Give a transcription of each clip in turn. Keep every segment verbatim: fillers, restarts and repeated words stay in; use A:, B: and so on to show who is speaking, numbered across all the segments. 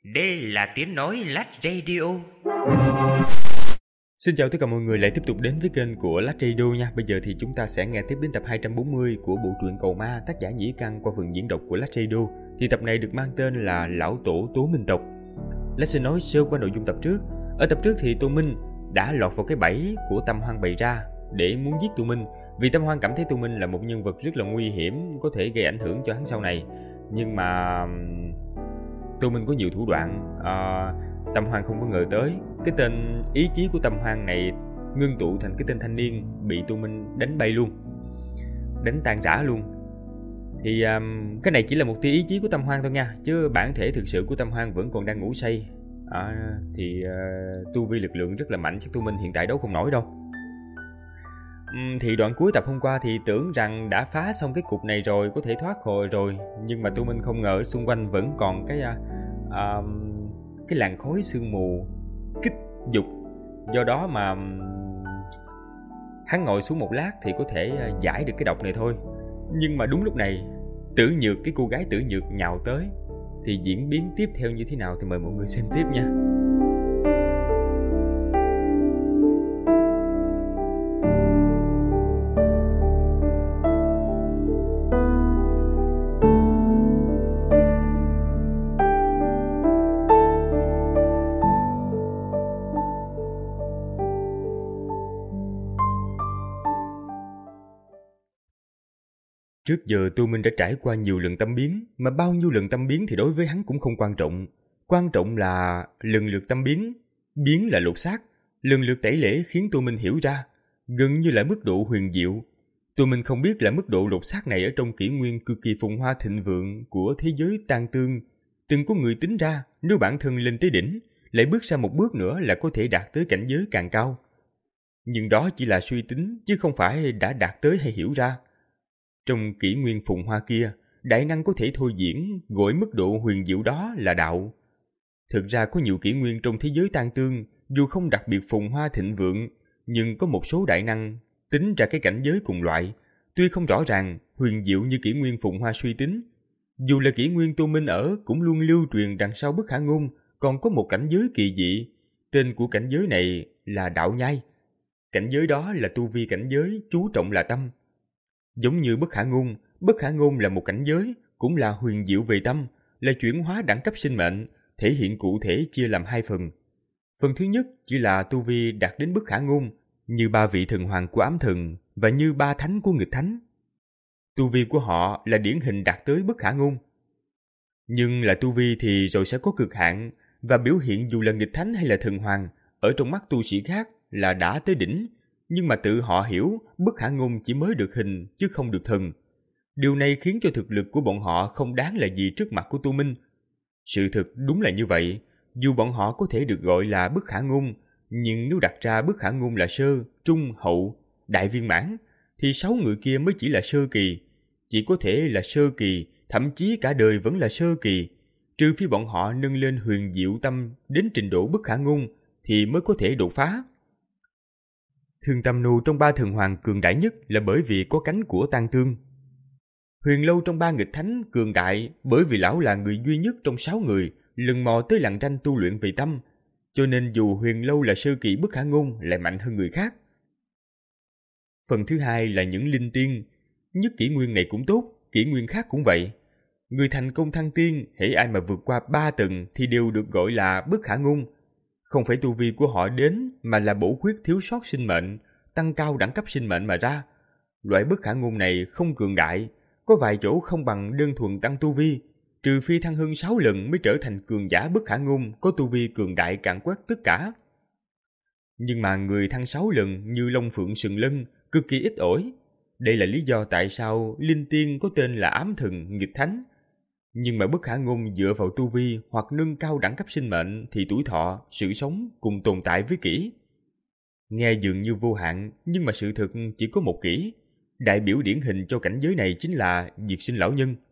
A: Đây là tiếng nói Lát Radio.
B: Xin chào tất cả mọi người lại tiếp tục đến với kênh của Lát Radio nha. Bây giờ thì chúng ta sẽ nghe tiếp đến tập hai trăm bốn mươi của bộ truyện Cầu Ma, tác giả Nhĩ Căn qua phần diễn đọc của Lát Radio. Thì tập này được mang tên là Lão Tổ Tố Minh Tộc. Lát sẽ nói sơ qua nội dung tập trước. Ở tập trước thì Tô Minh đã lọt vào cái bẫy của Tâm Hoan bày ra để muốn giết Tô Minh, vì Tâm Hoan cảm thấy Tô Minh là một nhân vật rất là nguy hiểm, có thể gây ảnh hưởng cho hắn sau này. Nhưng mà Tô Minh có nhiều thủ đoạn, à, Tâm Hoan không có ngờ tới cái tên ý chí của Tâm Hoan này ngưng tụ thành cái tên thanh niên bị Tô Minh đánh bay luôn, đánh tan rã luôn. Thì um, cái này chỉ là một tia ý chí của Tâm Hoan thôi nha, chứ bản thể thực sự của Tâm Hoan vẫn còn đang ngủ say. À, thì uh, tu vi lực lượng rất là mạnh, chứ Tô Minh hiện tại đấu không nổi đâu. Um, thì đoạn cuối tập hôm qua thì tưởng rằng đã phá xong cái cục này rồi, có thể thoát khỏi rồi, nhưng mà Tô Minh không ngờ xung quanh vẫn còn cái uh, uh, cái làn khói sương mù kích dục. Do đó mà hắn ngồi xuống một lát thì có thể giải được cái độc này thôi. Nhưng mà đúng lúc này Tử Nhược, cái cô gái Tử Nhược nhào tới. Thì diễn biến tiếp theo như thế nào thì mời mọi người xem tiếp nha. Trước giờ Tô Minh đã trải qua nhiều lần tâm biến, mà bao nhiêu lần tâm biến thì đối với hắn cũng không quan trọng. Quan trọng là lần lượt tâm biến, biến là lột xác, lần lượt tẩy lễ khiến Tô Minh hiểu ra, gần như là mức độ huyền diệu. Tô Minh không biết là mức độ lột xác này ở trong kỷ nguyên cực kỳ phồn hoa thịnh vượng của thế giới tan tương. Từng có người tính ra nếu bản thân lên tới đỉnh, lại bước ra một bước nữa là có thể đạt tới cảnh giới càng cao. Nhưng đó chỉ là suy tính, chứ không phải đã đạt tới hay hiểu ra. Trong kỷ nguyên phồn hoa kia, đại năng có thể thôi diễn, gọi mức độ huyền diệu đó là đạo. Thực ra có nhiều kỷ nguyên trong thế giới tan tương, dù không đặc biệt phồn hoa thịnh vượng, nhưng có một số đại năng tính ra cái cảnh giới cùng loại, tuy không rõ ràng, huyền diệu như kỷ nguyên phồn hoa suy tính. Dù là kỷ nguyên Tô Minh ở, cũng luôn lưu truyền đằng sau Bất Khả Ngôn, còn có một cảnh giới kỳ dị. Tên của cảnh giới này là đạo nhai. Cảnh giới đó là tu vi cảnh giới, chú trọng là tâm. Giống như Bất Khả Ngôn, Bất Khả Ngôn là một cảnh giới, cũng là huyền diệu về tâm, là chuyển hóa đẳng cấp sinh mệnh, thể hiện cụ thể chia làm hai phần. Phần thứ nhất chỉ là tu vi đạt đến Bất Khả Ngôn, như ba vị thần hoàng của ám thần và như ba thánh của nghịch thánh. Tu vi của họ là điển hình đạt tới Bất Khả Ngôn. Nhưng là tu vi thì rồi sẽ có cực hạn, và biểu hiện dù là nghịch thánh hay là thần hoàng, ở trong mắt tu sĩ khác là đã tới đỉnh. Nhưng mà tự họ hiểu Bất Khả Ngôn chỉ mới được hình chứ không được thần. Điều này khiến cho thực lực của bọn họ không đáng là gì trước mặt của Tô Minh. Sự thực đúng là như vậy, dù bọn họ có thể được gọi là Bất Khả Ngôn, nhưng nếu đặt ra Bất Khả Ngôn là sơ, trung, hậu, đại viên mãn, thì sáu người kia mới chỉ là sơ kỳ. Chỉ có thể là sơ kỳ, thậm chí cả đời vẫn là sơ kỳ. Trừ phi bọn họ nâng lên huyền diệu tâm đến trình độ Bất Khả Ngôn thì mới có thể đột phá. Thương Tâm Nô trong ba thần hoàng cường đại nhất là bởi vì có cánh của tan tương. Huyền Lâu trong ba nghịch thánh cường đại bởi vì lão là người duy nhất trong sáu người lần mò tới lằn ranh tu luyện về tâm, cho nên dù Huyền Lâu là sơ kỳ Bất Khả Ngôn lại mạnh hơn người khác. Phần thứ hai là những linh tiên, nhất kỷ nguyên này cũng tốt, kỷ nguyên khác cũng vậy. Người thành công thăng tiên, hễ ai mà vượt qua ba tầng thì đều được gọi là Bất Khả Ngôn. Không phải tu vi của họ đến, mà là bổ khuyết thiếu sót sinh mệnh, tăng cao đẳng cấp sinh mệnh mà ra. Loại Bất Khả Ngôn này không cường đại, có vài chỗ không bằng đơn thuần tăng tu vi, trừ phi thăng hơn sáu lần mới trở thành cường giả Bất Khả Ngôn có tu vi cường đại càn quét tất cả. Nhưng mà người thăng sáu lần như Long Phượng Sừng Lân cực kỳ ít ỏi. Đây là lý do tại sao linh tiên có tên là ám thần nghịch thánh. Nhưng mà Bất Khả Ngôn dựa vào tu vi hoặc nâng cao đẳng cấp sinh mệnh thì tuổi thọ, sự sống cùng tồn tại với kỷ. Nghe dường như vô hạn, nhưng mà sự thực chỉ có một kỷ. Đại biểu điển hình cho cảnh giới này chính là Diệt Sinh Lão Nhân.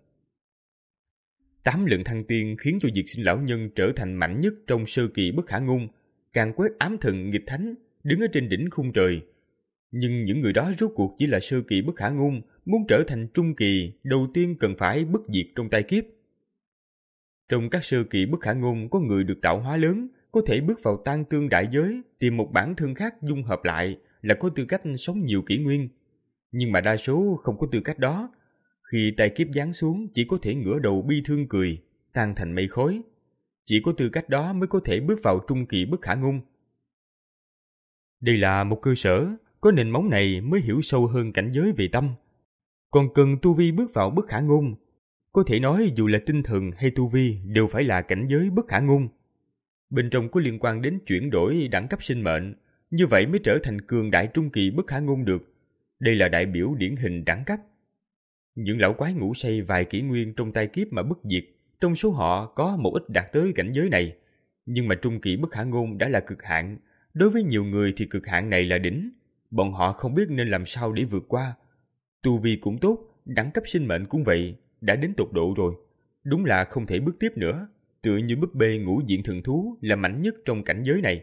B: Tám lần thăng tiên khiến cho Diệt Sinh Lão Nhân trở thành mạnh nhất trong sơ kỳ Bất Khả Ngôn, càng quét ám thần nghịch thánh, đứng ở trên đỉnh khung trời. Nhưng những người đó rốt cuộc chỉ là sơ kỳ Bất Khả Ngôn, muốn trở thành trung kỳ, đầu tiên cần phải bất diệt trong tai kiếp. Trong các sơ kỳ bất khả ngôn có người được tạo hóa lớn, có thể bước vào tan tương đại giới, tìm một bản thân khác dung hợp lại là có tư cách sống nhiều kỷ nguyên. Nhưng mà đa số không có tư cách đó. Khi tai kiếp giáng xuống chỉ có thể ngửa đầu bi thương cười, tan thành mây khói. Chỉ có tư cách đó mới có thể bước vào trung kỳ bất khả ngôn. Đây là một cơ sở, có nền móng này mới hiểu sâu hơn cảnh giới về tâm. Còn cần tu vi bước vào bất khả ngôn. Có thể nói dù là tinh thần hay tu vi đều phải là cảnh giới bất khả ngôn. Bên trong có liên quan đến chuyển đổi đẳng cấp sinh mệnh, như vậy mới trở thành cường đại trung kỳ bất khả ngôn được. Đây là đại biểu điển hình đẳng cấp. Những lão quái ngủ say vài kỷ nguyên trong tai kiếp mà bất diệt, trong số họ có một ít đạt tới cảnh giới này. Nhưng mà trung kỳ bất khả ngôn đã là cực hạn. Đối với nhiều người thì cực hạn này là đỉnh. Bọn họ không biết nên làm sao để vượt qua. Tu vi cũng tốt, đẳng cấp sinh mệnh cũng vậy, đã đến tột độ rồi. Đúng là không thể bước tiếp nữa. Tựa như búp bê ngũ diện thần thú là mạnh nhất trong cảnh giới này.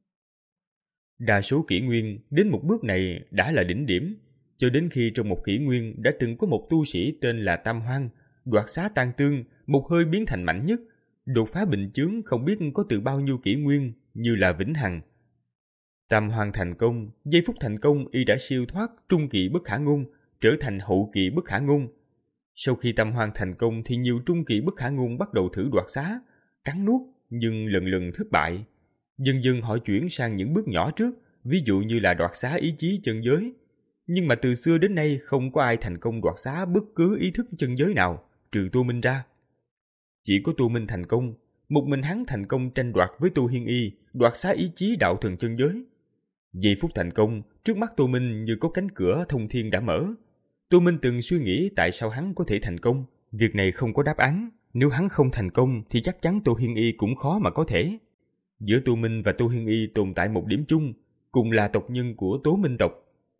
B: Đa số kỷ nguyên đến một bước này đã là đỉnh điểm, cho đến khi trong một kỷ nguyên đã từng có một tu sĩ tên là Tam Hoang, đoạt xá tan tương, một hơi biến thành mạnh nhất, đột phá bình chướng không biết có từ bao nhiêu kỷ nguyên, như là vĩnh hằng. Tam Hoang thành công, giây phút thành công y đã siêu thoát trung kỳ bất khả ngôn, trở thành hậu kỳ bất khả ngôn. Sau khi Tam Hoang thành công thì nhiều trung kỳ bất khả ngôn bắt đầu thử đoạt xá, cắn nuốt nhưng lần lần thất bại. Dần dần họ chuyển sang những bước nhỏ trước, ví dụ như là đoạt xá ý chí chân giới. Nhưng mà từ xưa đến nay không có ai thành công đoạt xá bất cứ ý thức chân giới nào, trừ Tô Minh ra. Chỉ có Tô Minh thành công, một mình hắn thành công tranh đoạt với Tô Hiên Y, đoạt xá ý chí đạo thần chân giới. Giây phút thành công, trước mắt Tô Minh như có cánh cửa thông thiên đã mở. Tô Minh từng suy nghĩ tại sao hắn có thể thành công. Việc này không có đáp án. Nếu hắn không thành công thì chắc chắn Tô Hiên Y cũng khó mà có thể. Giữa Tô Minh và Tô Hiên Y tồn tại một điểm chung, cùng là tộc nhân của Tố Minh tộc.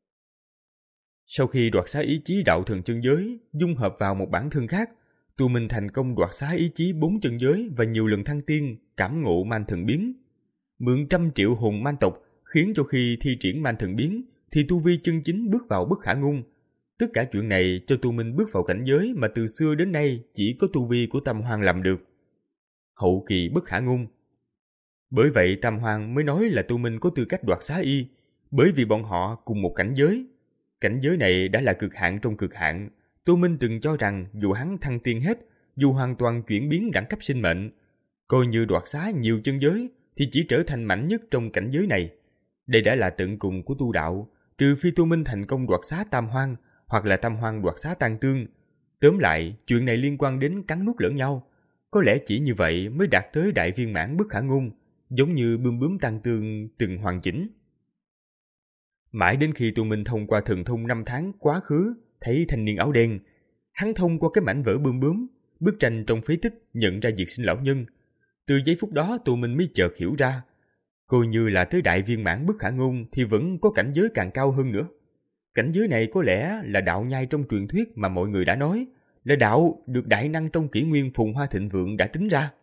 B: Sau khi đoạt xá ý chí đạo thần chân giới, dung hợp vào một bản thân khác, Tô Minh thành công đoạt xá ý chí bốn chân giới và nhiều lần thăng tiên, cảm ngộ man thần biến. Mượn trăm triệu hồn man tộc, khiến cho khi thi triển man thần biến, thì tu vi chân chính bước vào bất khả ngôn. Tất cả chuyện này cho Tô Minh bước vào cảnh giới mà từ xưa đến nay chỉ có tu vi của Tam Hoang làm được. Hậu kỳ bất khả ngôn. Bởi vậy Tam Hoang mới nói là Tô Minh có tư cách đoạt xá y, bởi vì bọn họ cùng một cảnh giới. Cảnh giới này đã là cực hạn trong cực hạn. Tô Minh từng cho rằng dù hắn thăng tiên hết, dù hoàn toàn chuyển biến đẳng cấp sinh mệnh, coi như đoạt xá nhiều chân giới, thì chỉ trở thành mạnh nhất trong cảnh giới này. Đây đã là tận cùng của tu đạo, trừ phi Tô Minh thành công đoạt xá Tam Hoang, hoặc là Tam Hoang đoạt xá Tan Tương. Tóm lại, chuyện này liên quan đến cắn nuốt lẫn nhau. Có lẽ chỉ như vậy mới đạt tới đại viên mãn bất khả ngôn, giống như bươm bướm Tan Tương từng hoàn chỉnh. Mãi đến khi Tô Minh thông qua thần thông năm tháng quá khứ, thấy thanh niên áo đen, hắn thông qua cái mảnh vỡ bươm bướm, bức tranh trong phế tích nhận ra Diệt Sinh lão nhân. Từ giây phút đó Tô Minh mới chợt hiểu ra, coi như là tới đại viên mãn bất khả ngôn thì vẫn có cảnh giới càng cao hơn nữa. Cảnh giới này có lẽ là đạo nhai trong truyền thuyết mà mọi người đã nói, là đạo được đại năng trong kỷ nguyên phồn hoa thịnh vượng đã tính ra.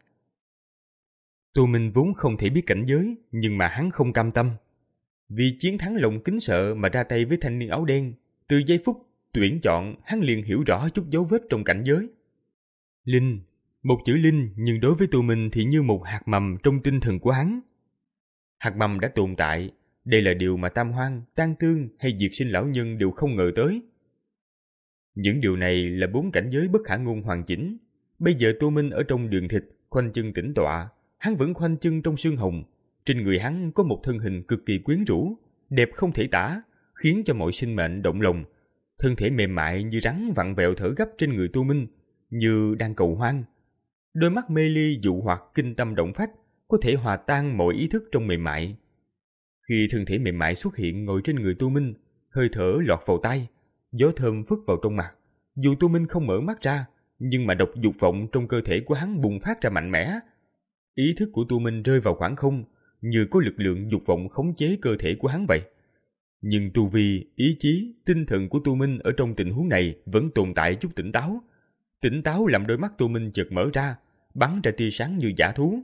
B: Tô Minh vốn không thể biết cảnh giới, nhưng mà hắn không cam tâm. Vì chiến thắng lòng kính sợ mà ra tay với thanh niên áo đen, từ giây phút tuyển chọn hắn liền hiểu rõ chút dấu vết trong cảnh giới. Linh, một chữ linh nhưng đối với Tô Minh thì như một hạt mầm trong tinh thần của hắn. Hạt mầm đã tồn tại, đây là điều mà Tam Hoang, Tan Tương hay Diệt Sinh lão nhân đều không ngờ tới. Những điều này là bốn cảnh giới bất khả ngôn hoàn chỉnh. Bây giờ Tô Minh ở trong đường thịt, khoanh chân tĩnh tọa, hắn vẫn khoanh chân trong xương hồng. Trên người hắn có một thân hình cực kỳ quyến rũ, đẹp không thể tả, khiến cho mọi sinh mệnh động lòng. Thân thể mềm mại như rắn vặn vẹo thở gấp trên người Tô Minh, như đang cầu hoang. Đôi mắt mê ly dụ hoặc kinh tâm động phách, có thể hòa tan mọi ý thức trong mềm mại. Khi thân thể mềm mại xuất hiện ngồi trên người Tô Minh, hơi thở lọt vào tai, gió thơm phất vào trong mặt. Dù Tô Minh không mở mắt ra, nhưng mà độc dục vọng trong cơ thể của hắn bùng phát ra mạnh mẽ. Ý thức của Tô Minh rơi vào khoảng không, như có lực lượng dục vọng khống chế cơ thể của hắn vậy. Nhưng tu vi, ý chí, tinh thần của Tô Minh ở trong tình huống này vẫn tồn tại chút tỉnh táo. Tỉnh táo làm đôi mắt Tô Minh chợt mở ra, bắn ra tia sáng như dã thú.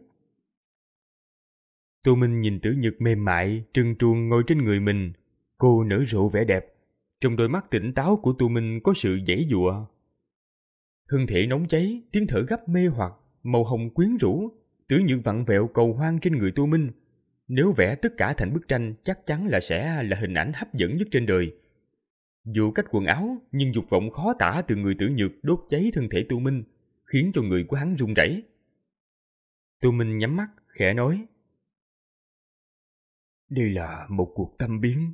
B: Tô Minh nhìn Tử Nhật mềm mại, trơn truồng ngồi trên người mình. Cô nở rộ vẻ đẹp. Trong đôi mắt tỉnh táo của Tô Minh có sự giãy giụa. Thân thể nóng cháy, tiếng thở gấp mê hoặc, màu hồng quyến rũ, Tử Nhược vặn vẹo cầu hoang trên người Tô Minh. Nếu vẽ tất cả thành bức tranh, chắc chắn là sẽ là hình ảnh hấp dẫn nhất trên đời. Dù cách quần áo, nhưng dục vọng khó tả từ người Tử Nhược đốt cháy thân thể Tô Minh, khiến cho người của hắn run rẩy. Tô Minh nhắm mắt, khẽ nói: "Đây là một cuộc thăm biến."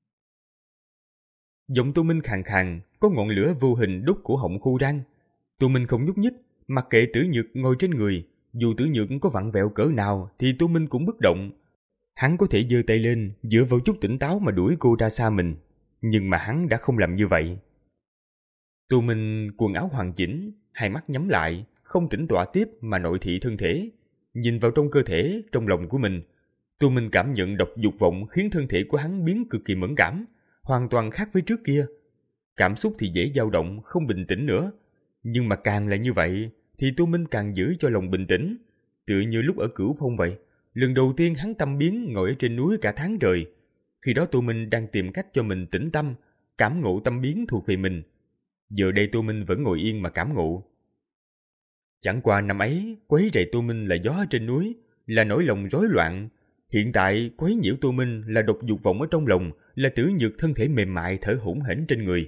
B: Giọng Tô Minh khàn khàn, có ngọn lửa vô hình đốt cổ họng khô rang. Tô Minh không nhúc nhích, mặc kệ Tử Nhược ngồi trên người. Dù Tử Nhược có vặn vẹo cỡ nào thì Tô Minh cũng bất động. Hắn có thể giơ tay lên, dựa vào chút tỉnh táo mà đuổi cô ra xa mình, nhưng mà hắn đã không làm như vậy. Tô Minh quần áo hoàn chỉnh, hai mắt nhắm lại, không tĩnh tọa tiếp mà nội thị thân thể, nhìn vào trong cơ thể, trong lòng của mình. Tô Minh cảm nhận độc dục vọng khiến thân thể của hắn biến cực kỳ mẫn cảm, hoàn toàn khác với trước kia. Cảm xúc thì dễ dao động, không bình tĩnh nữa. Nhưng mà càng là như vậy, thì Tô Minh càng giữ cho lòng bình tĩnh. Tựa như lúc ở Cửu Phong vậy, lần đầu tiên hắn tâm biến ngồi ở trên núi cả tháng trời. Khi đó Tô Minh đang tìm cách cho mình tĩnh tâm, cảm ngộ tâm biến thuộc về mình. Giờ đây Tô Minh vẫn ngồi yên mà cảm ngộ. Chẳng qua năm ấy, quấy rầy Tô Minh là gió trên núi, là nỗi lòng rối loạn. Hiện tại quấy nhiễu Tô Minh là độc dục vọng ở trong lòng, là Tử Nhược thân thể mềm mại thở hổn hển trên người.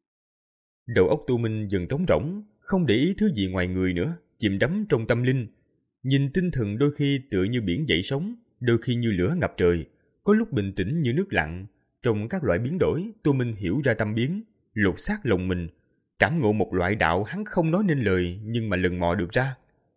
B: Đầu óc Tô Minh dần trống rỗng, không để ý thứ gì ngoài người nữa, chìm đắm trong tâm linh. Nhìn tinh thần đôi khi tựa như biển dậy sóng, đôi khi như lửa ngập trời, có lúc bình tĩnh như nước lặng. Trong các loại biến đổi, Tô Minh hiểu ra tâm biến, lột xác lòng mình, cảm ngộ một loại đạo hắn không nói nên lời nhưng mà lần mò được ra.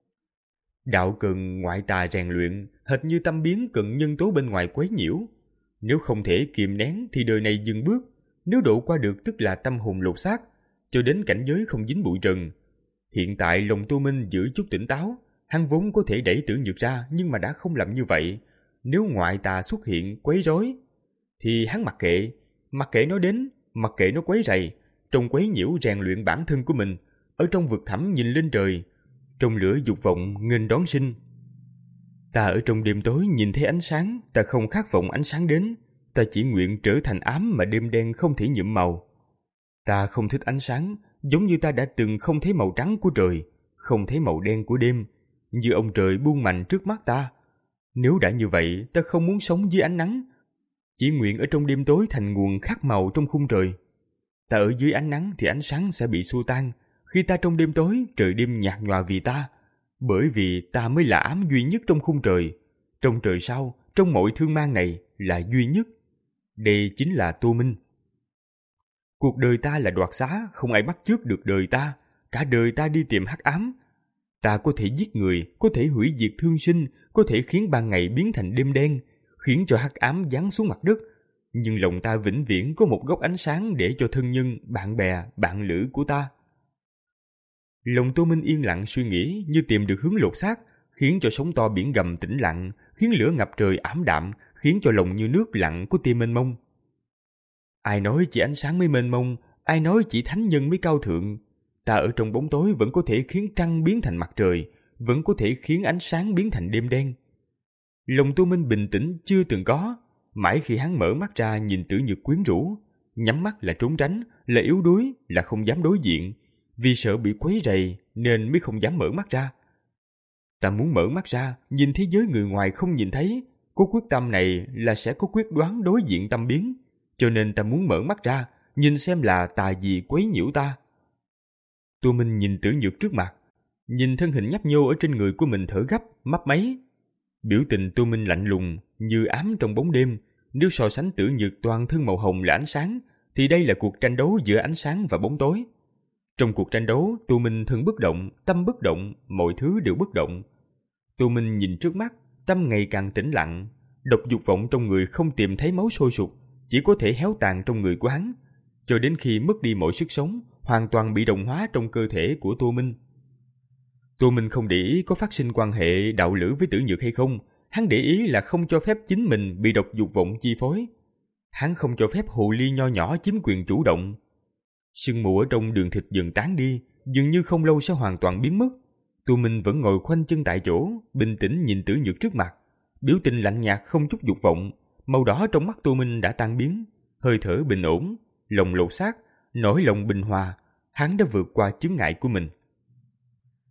B: Đạo cần ngoại tà rèn luyện, hệt như tâm biến cần nhân tố bên ngoài quấy nhiễu. Nếu không thể kiềm nén thì đời này dừng bước, nếu độ qua được tức là tâm hồn lột xác, cho đến cảnh giới không dính bụi trần. Hiện tại lòng Tô Minh giữ chút tỉnh táo, hắn vốn có thể đẩy Tử Nhược ra nhưng mà đã không làm như vậy. Nếu ngoại tà xuất hiện quấy rối thì hắn mặc kệ, mặc kệ nó đến, mặc kệ nó quấy rầy, trong quấy nhiễu rèn luyện bản thân của mình, ở trong vực thẳm nhìn lên trời, trong lửa dục vọng nghênh đón sinh. Ta ở trong đêm tối nhìn thấy ánh sáng, ta không khát vọng ánh sáng đến, ta chỉ nguyện trở thành ám mà đêm đen không thể nhuộm màu. Ta không thích ánh sáng, giống như ta đã từng không thấy màu trắng của trời, không thấy màu đen của đêm, như ông trời buông mạnh trước mắt ta. Nếu đã như vậy, ta không muốn sống dưới ánh nắng, chỉ nguyện ở trong đêm tối thành nguồn khắc màu trong khung trời. Ta ở dưới ánh nắng thì ánh sáng sẽ bị xua tan, khi ta trong đêm tối, trời đêm nhạt nhòa vì ta, bởi vì ta mới là ám duy nhất trong khung trời, trong trời sao, trong mọi thương mang này là duy nhất. Đây chính là Tô Minh. Cuộc đời ta là đoạt xá, không ai bắt chước được đời ta, cả đời ta đi tìm hắc ám. Ta có thể giết người, có thể hủy diệt thương sinh, có thể khiến ban ngày biến thành đêm đen, khiến cho hắc ám giáng xuống mặt đất, nhưng lòng ta vĩnh viễn có một góc ánh sáng để cho thân nhân, bạn bè, bạn lữ của ta. Lòng Tô Minh yên lặng suy nghĩ như tìm được hướng lột xác, khiến cho sóng to biển gầm tĩnh lặng, khiến lửa ngập trời ảm đạm, khiến cho lòng như nước lặng của tim mênh mông. Ai nói chỉ ánh sáng mới mênh mông, ai nói chỉ thánh nhân mới cao thượng. Ta ở trong bóng tối vẫn có thể khiến trăng biến thành mặt trời, vẫn có thể khiến ánh sáng biến thành đêm đen. Lòng Tô Minh bình tĩnh chưa từng có, mãi khi hắn mở mắt ra nhìn Tử Nhược quyến rũ, nhắm mắt là trốn tránh, là yếu đuối, là không dám đối diện, vì sợ bị quấy rầy nên mới không dám mở mắt ra. Ta muốn mở mắt ra, nhìn thế giới người ngoài không nhìn thấy, có quyết tâm này là sẽ có quyết đoán đối diện tâm biến, cho nên ta muốn mở mắt ra, nhìn xem là tà gì quấy nhiễu ta. Tô Minh nhìn Tử Nhược trước mặt, nhìn thân hình nhấp nhô ở trên người của mình thở gấp, mấp máy. Biểu tình Tô Minh lạnh lùng, như ám trong bóng đêm. Nếu so sánh Tử Nhược toàn thân màu hồng là ánh sáng, thì đây là cuộc tranh đấu giữa ánh sáng và bóng tối. Trong cuộc tranh đấu, Tô Minh thân bất động, tâm bất động, mọi thứ đều bất động. Tô Minh nhìn trước mắt, tâm ngày càng tĩnh lặng. Độc dục vọng trong người không tìm thấy máu sôi sục, chỉ có thể héo tàn trong người của hắn, cho đến khi mất đi mọi sức sống, hoàn toàn bị đồng hóa trong cơ thể của Tô Minh. Tô Minh không để ý có phát sinh quan hệ đạo lữ với Tử Nhược hay không, hắn để ý là không cho phép chính mình bị độc dục vọng chi phối. Hắn không cho phép hồ ly nho nhỏ chiếm quyền chủ động. Sương mù ở trong đường thịt dần tán đi, dường như không lâu sẽ hoàn toàn biến mất. Tô Minh vẫn ngồi khoanh chân tại chỗ, bình tĩnh nhìn Tử Nhược trước mặt, biểu tình lạnh nhạt không chút dục vọng. Màu đỏ trong mắt Tô Minh đã tan biến, hơi thở bình ổn, lòng lột xác, nỗi lòng bình hòa. Hắn đã vượt qua chướng ngại của mình.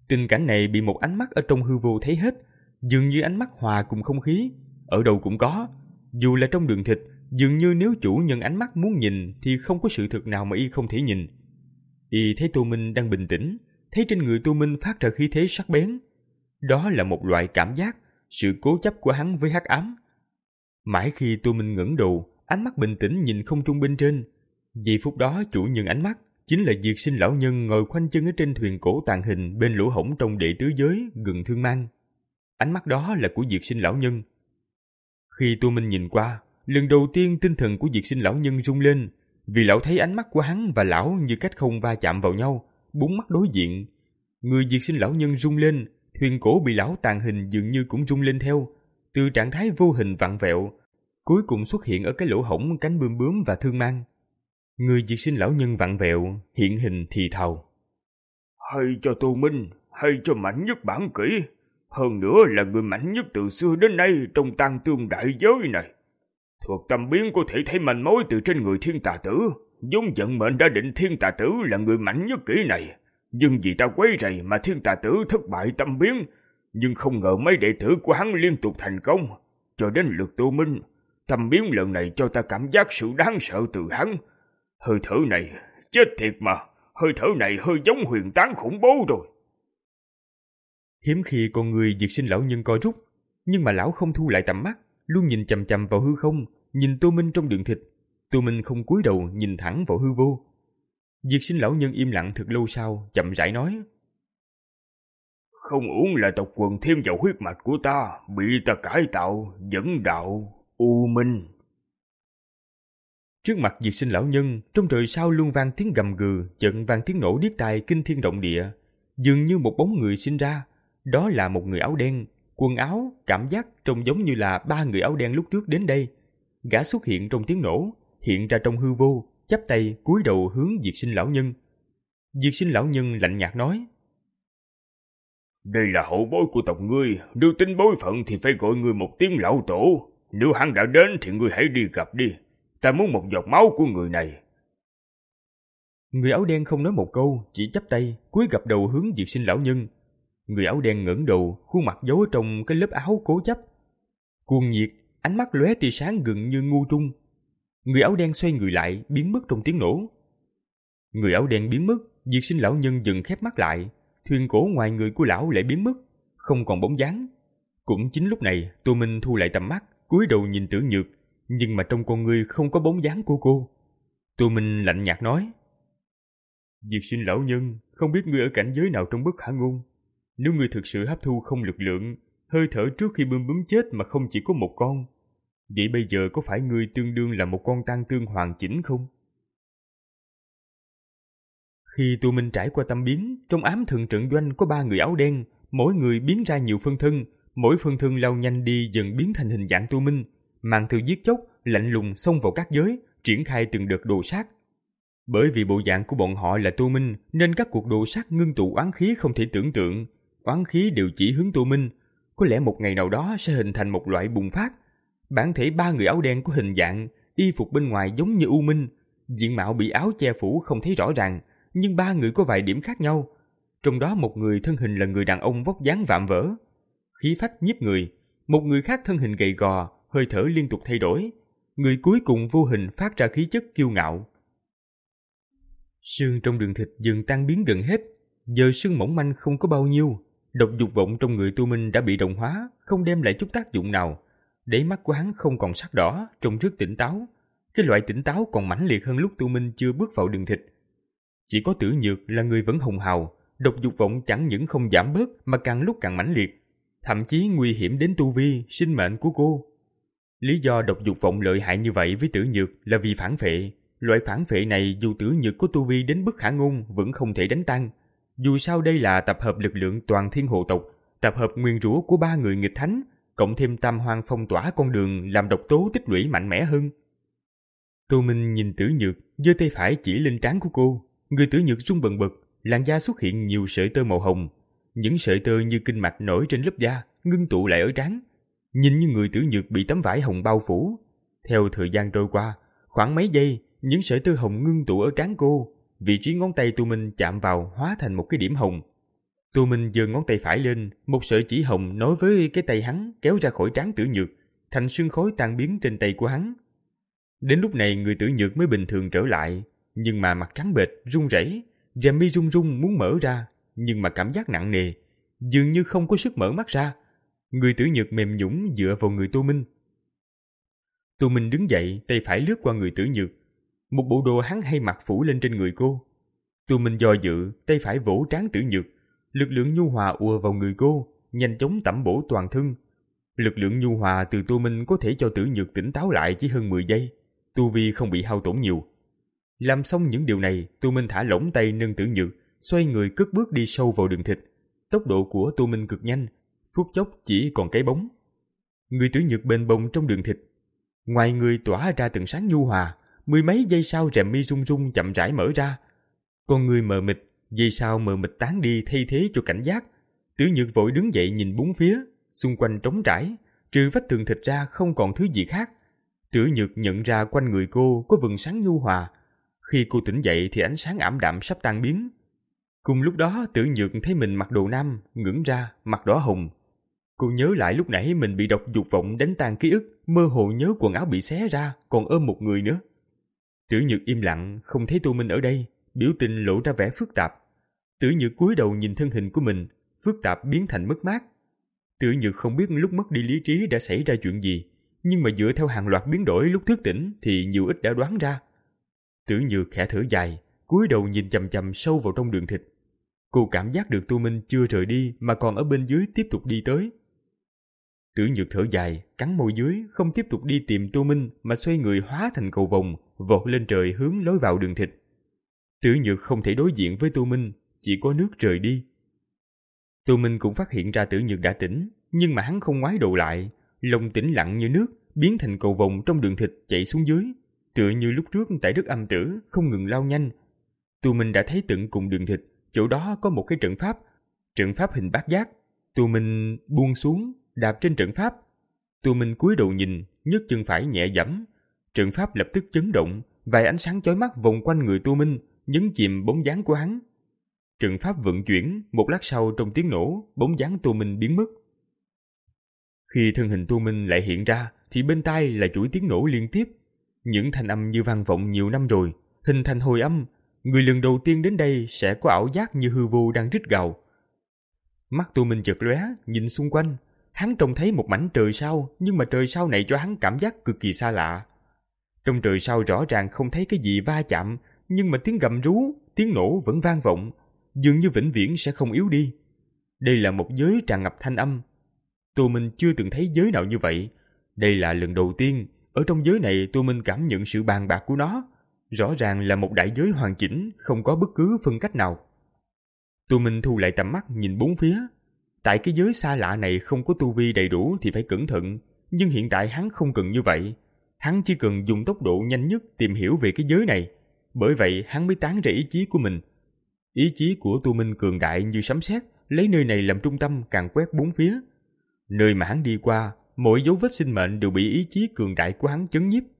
B: Tình cảnh này bị một ánh mắt ở trong hư vô thấy hết, dường như ánh mắt hòa cùng không khí, ở đâu cũng có. Dù là trong đường thịt, dường như nếu chủ nhân ánh mắt muốn nhìn thì không có sự thực nào mà y không thể nhìn. Y thấy Tô Minh đang bình tĩnh, thấy trên người Tô Minh phát ra khí thế sắc bén. Đó là một loại cảm giác, sự cố chấp của hắn với hắc ám. Mãi khi Tô Minh ngẩng đầu, ánh mắt bình tĩnh nhìn không trung bên trên. Giây phút đó chủ nhân ánh mắt chính là Diệt Sinh lão nhân ngồi khoanh chân ở trên thuyền cổ tàn hình bên lỗ hổng trong đệ tứ giới gần Thương Mang. Ánh mắt đó là của Diệt Sinh lão nhân. Khi Tô Minh nhìn qua, lần đầu tiên tinh thần của Diệt Sinh lão nhân rung lên, vì lão thấy ánh mắt của hắn và lão như cách không va chạm vào nhau, bốn mắt đối diện. Người Diệt Sinh lão nhân rung lên, thuyền cổ bị lão tàn hình dường như cũng rung lên theo, từ trạng thái vô hình vặn vẹo, cuối cùng xuất hiện ở cái lỗ hổng cánh bướm bướm và Thương Mang. Người Diệt Sinh lão nhân vặn vẹo, hiện hình thì thào:
C: Hay cho Tô Minh, hay cho mạnh nhất bản kỷ, hơn nữa là người mạnh nhất từ xưa đến nay trong Tang Tương đại giới này. Thuộc tâm biến có thể thấy manh mối từ trên người Thiên Tà Tử, vốn vận mệnh đã định Thiên Tà Tử là người mạnh nhất kỷ này, nhưng vì ta quấy rầy mà Thiên Tà Tử thất bại tâm biến, nhưng không ngờ mấy đệ tử của hắn liên tục thành công, cho đến lượt Tô Minh. Tâm biến lần này cho ta cảm giác sự đáng sợ từ hắn. Hơi thở này, chết thiệt mà, hơi thở này hơi giống huyền tán khủng bố rồi.
B: Hiếm khi con người Diệt Sinh lão nhân co rút, nhưng mà lão không thu lại tầm mắt, luôn nhìn chằm chằm vào hư không, nhìn Tô Minh trong đường thịt. Tô Minh không cúi đầu nhìn thẳng vào hư vô. Diệt Sinh lão nhân im lặng thật lâu sau, chậm rãi nói:
C: Không uổng là tộc quần thêm vào huyết mạch của ta, bị ta cải tạo, dẫn đạo, u minh.
B: Trước mặt Diệt Sinh lão nhân, trong trời sao luôn vang tiếng gầm gừ, chợt vang tiếng nổ điếc tai kinh thiên động địa, dường như một bóng người sinh ra. Đó là một người áo đen, quần áo, cảm giác trông giống như là ba người áo đen lúc trước đến đây. Gã xuất hiện trong tiếng nổ, hiện ra trong hư vô, chắp tay cúi đầu hướng Diệt Sinh lão nhân. Diệt Sinh lão nhân lạnh nhạt nói:
C: Đây là hậu bối của tộc ngươi, nếu tính bối phận thì phải gọi ngươi một tiếng lão tổ. Nếu hắn đã đến thì ngươi hãy đi gặp đi, ta muốn một giọt máu của người này.
B: Người áo đen không nói một câu, chỉ chắp tay cúi gập đầu hướng Diệt Sinh lão nhân. Người áo đen ngẩng đầu, khuôn mặt giấu ở trong cái lớp áo cố chấp, cuồng nhiệt, ánh mắt lóe tia sáng gần như ngu trung. Người áo đen xoay người lại, biến mất trong tiếng nổ. Người áo đen biến mất, Diệt Sinh lão nhân dần khép mắt lại, thuyền cổ ngoài người của lão lại biến mất, không còn bóng dáng. Cũng chính lúc này, Tô Minh thu lại tầm mắt, cúi đầu nhìn Tử Nhược, nhưng mà trong con ngươi không có bóng dáng của cô. Tô Minh lạnh nhạt nói: Diệt Sinh lão nhân, không biết ngươi ở cảnh giới nào trong Bất Khả Ngôn. Nếu ngươi thực sự hấp thu không lực lượng, hơi thở trước khi bươm bướm chết mà không chỉ có một con, vậy bây giờ có phải ngươi tương đương là một con tang tương hoàn chỉnh không? Khi Tô Minh trải qua tâm biến, trong ám thần trận doanh có ba người áo đen, mỗi người biến ra nhiều phân thân, mỗi phân thân lao nhanh đi dần biến thành hình dạng Tô Minh, mang theo giết chóc, lạnh lùng xông vào các giới, triển khai từng đợt đồ sát. Bởi vì bộ dạng của bọn họ là Tô Minh, nên các cuộc đồ sát ngưng tụ oán khí không thể tưởng tượng, oán khí đều chỉ hướng Tô Minh, có lẽ một ngày nào đó sẽ hình thành một loại bùng phát. Bản thể ba người áo đen có hình dạng, y phục bên ngoài giống như u minh, diện mạo bị áo che phủ không thấy rõ ràng, nhưng ba người có vài điểm khác nhau. Trong đó một người thân hình là người đàn ông vóc dáng vạm vỡ, khí phách nhiếp người, một người khác thân hình gầy gò, hơi thở liên tục thay đổi, người cuối cùng vô hình phát ra khí chất kiêu ngạo. Sương trong đường thịt dần tan biến gần hết, giờ sương mỏng manh không có bao nhiêu. Độc dục vọng trong người Tô Minh đã bị đồng hóa, không đem lại chút tác dụng nào. Đáy mắt của hắn không còn sắc đỏ, trông rất tỉnh táo. Cái loại tỉnh táo còn mãnh liệt hơn lúc Tô Minh chưa bước vào đường thịt. Chỉ có Tử Nhược là người vẫn hồng hào, độc dục vọng chẳng những không giảm bớt mà càng lúc càng mãnh liệt, thậm chí nguy hiểm đến tu vi, sinh mệnh của cô. Lý do độc dục vọng lợi hại như vậy với Tử Nhược là vì phản phệ. Loại phản phệ này dù Tử Nhược có tu vi đến Bất Khả Ngôn vẫn không thể đánh tan. Dù sao đây là tập hợp lực lượng toàn thiên hộ tộc, tập hợp nguyên rủa của ba người nghịch thánh, cộng thêm tam hoang phong tỏa con đường làm độc tố tích lũy mạnh mẽ hơn. Tô Minh nhìn Tử Nhược, giơ tay phải chỉ lên trán của cô. Người Tử Nhược rung bần bật, làn da xuất hiện nhiều sợi tơ màu hồng. Những sợi tơ như kinh mạch nổi trên lớp da, ngưng tụ lại ở trán. Nhìn như người Tử Nhược bị tấm vải hồng bao phủ. Theo thời gian trôi qua, khoảng mấy giây, những sợi tơ hồng ngưng tụ ở trán cô. Vị trí ngón tay Tô Minh chạm vào hóa thành một cái điểm hồng. Tô Minh giơ ngón tay phải lên, một sợi chỉ hồng nối với cái tay hắn kéo ra khỏi trán Tử Nhược, thành sương khói tan biến trên tay của hắn. Đến lúc này người Tử Nhược mới bình thường trở lại, nhưng mà mặt trắng bệch, run rẩy, rèm mi run run muốn mở ra, nhưng mà cảm giác nặng nề, dường như không có sức mở mắt ra. Người Tử Nhược mềm nhũn dựa vào người Tô Minh. Tô Minh đứng dậy, tay phải lướt qua người Tử Nhược, một bộ đồ hắn hay mặc phủ lên trên người cô. Tô Minh do dự, tay phải vỗ trán Tử Nhược, lực lượng nhu hòa ùa vào người cô, nhanh chóng tẩm bổ toàn thân. Lực lượng nhu hòa từ Tô Minh có thể cho Tử Nhược tỉnh táo lại chỉ hơn mười giây, tu vi không bị hao tổn nhiều. Làm xong những điều này, Tô Minh thả lỏng tay nâng Tử Nhược, xoay người cất bước đi sâu vào đường thịt. Tốc độ của Tô Minh cực nhanh, phút chốc chỉ còn cái bóng. Người Tử Nhược bền bồng trong đường thịt, ngoài người tỏa ra từng sáng nhu hòa. Mười mấy giây sau rèm mi rung rung chậm rãi mở ra. Con người mờ mịt, giây sau mờ mịt tán đi thay thế cho cảnh giác. Tử Nhược vội đứng dậy nhìn bốn phía, xung quanh trống trải, trừ vách tường thịt ra không còn thứ gì khác. Tử Nhược nhận ra quanh người cô có vầng sáng nhu hòa. Khi cô tỉnh dậy thì ánh sáng ảm đạm sắp tan biến. Cùng lúc đó Tử Nhược thấy mình mặc đồ nam, ngẩng ra, mặt đỏ hồng. Cô nhớ lại lúc nãy mình bị độc dục vọng đánh tan ký ức, mơ hồ nhớ quần áo bị xé ra, còn ôm một người nữa. Tử Nhược im lặng, không thấy Tô Minh ở đây, biểu tình lộ ra vẻ phức tạp. Tử Nhược cúi đầu nhìn thân hình của mình, phức tạp biến thành mất mát. Tử Nhược không biết lúc mất đi lý trí đã xảy ra chuyện gì, nhưng mà dựa theo hàng loạt biến đổi lúc thức tỉnh thì nhiều ít đã đoán ra. Tử Nhược khẽ thở dài, cúi đầu nhìn chằm chằm sâu vào trong đường thịt. Cô cảm giác được Tô Minh chưa rời đi mà còn ở bên dưới tiếp tục đi tới. Tử Nhược thở dài, cắn môi dưới, không tiếp tục đi tìm Tô Minh mà xoay người hóa thành cầu vồng, vọt lên trời hướng lối vào đường thịt. Tử Nhược không thể đối diện với Tô Minh, chỉ có nước rời đi. Tô Minh cũng phát hiện ra Tử Nhược đã tỉnh, nhưng mà hắn không ngoái đầu lại, lòng tĩnh lặng như nước, biến thành cầu vồng trong đường thịt chạy xuống dưới, tựa như lúc trước tại đất âm tử không ngừng lao nhanh. Tô Minh đã thấy tận cùng đường thịt, chỗ đó có một cái trận pháp, trận pháp hình bát giác. Tô Minh buông xuống, đạp trên trận pháp. Tô Minh cúi đầu nhìn, nhấc chân phải nhẹ giẫm, trận pháp lập tức chấn động, vài ánh sáng chói mắt vòng quanh người Tô Minh, nhấn chìm bóng dáng của hắn. Trận pháp vận chuyển, một lát sau trong tiếng nổ, bóng dáng Tô Minh biến mất. Khi thân hình Tô Minh lại hiện ra, thì bên tai là chuỗi tiếng nổ liên tiếp. Những thanh âm như vang vọng nhiều năm rồi, hình thành hồi âm. Người lần đầu tiên đến đây sẽ có ảo giác như hư vô đang rít gào. Mắt Tô Minh chợt lóe, nhìn xung quanh. Hắn trông thấy một mảnh trời sao, nhưng mà trời sao này cho hắn cảm giác cực kỳ xa lạ. Trong trời sao rõ ràng không thấy cái gì va chạm, nhưng mà tiếng gầm rú, tiếng nổ vẫn vang vọng, dường như vĩnh viễn sẽ không yếu đi. Đây là một giới tràn ngập thanh âm. Tô Minh chưa từng thấy giới nào như vậy. Đây là lần đầu tiên, ở trong giới này Tô Minh cảm nhận sự bàn bạc của nó. Rõ ràng là một đại giới hoàn chỉnh, không có bất cứ phân cách nào. Tô Minh thu lại tầm mắt nhìn bốn phía. Tại cái giới xa lạ này không có tu vi đầy đủ thì phải cẩn thận, nhưng hiện tại hắn không cần như vậy. Hắn chỉ cần dùng tốc độ nhanh nhất tìm hiểu về cái giới này. Bởi vậy hắn mới tán ra ý chí của mình. Ý chí của Tô Minh cường đại như sấm sét, lấy nơi này làm trung tâm càn quét bốn phía. Nơi mà hắn đi qua, mỗi dấu vết sinh mệnh đều bị ý chí cường đại của hắn chấn nhiếp.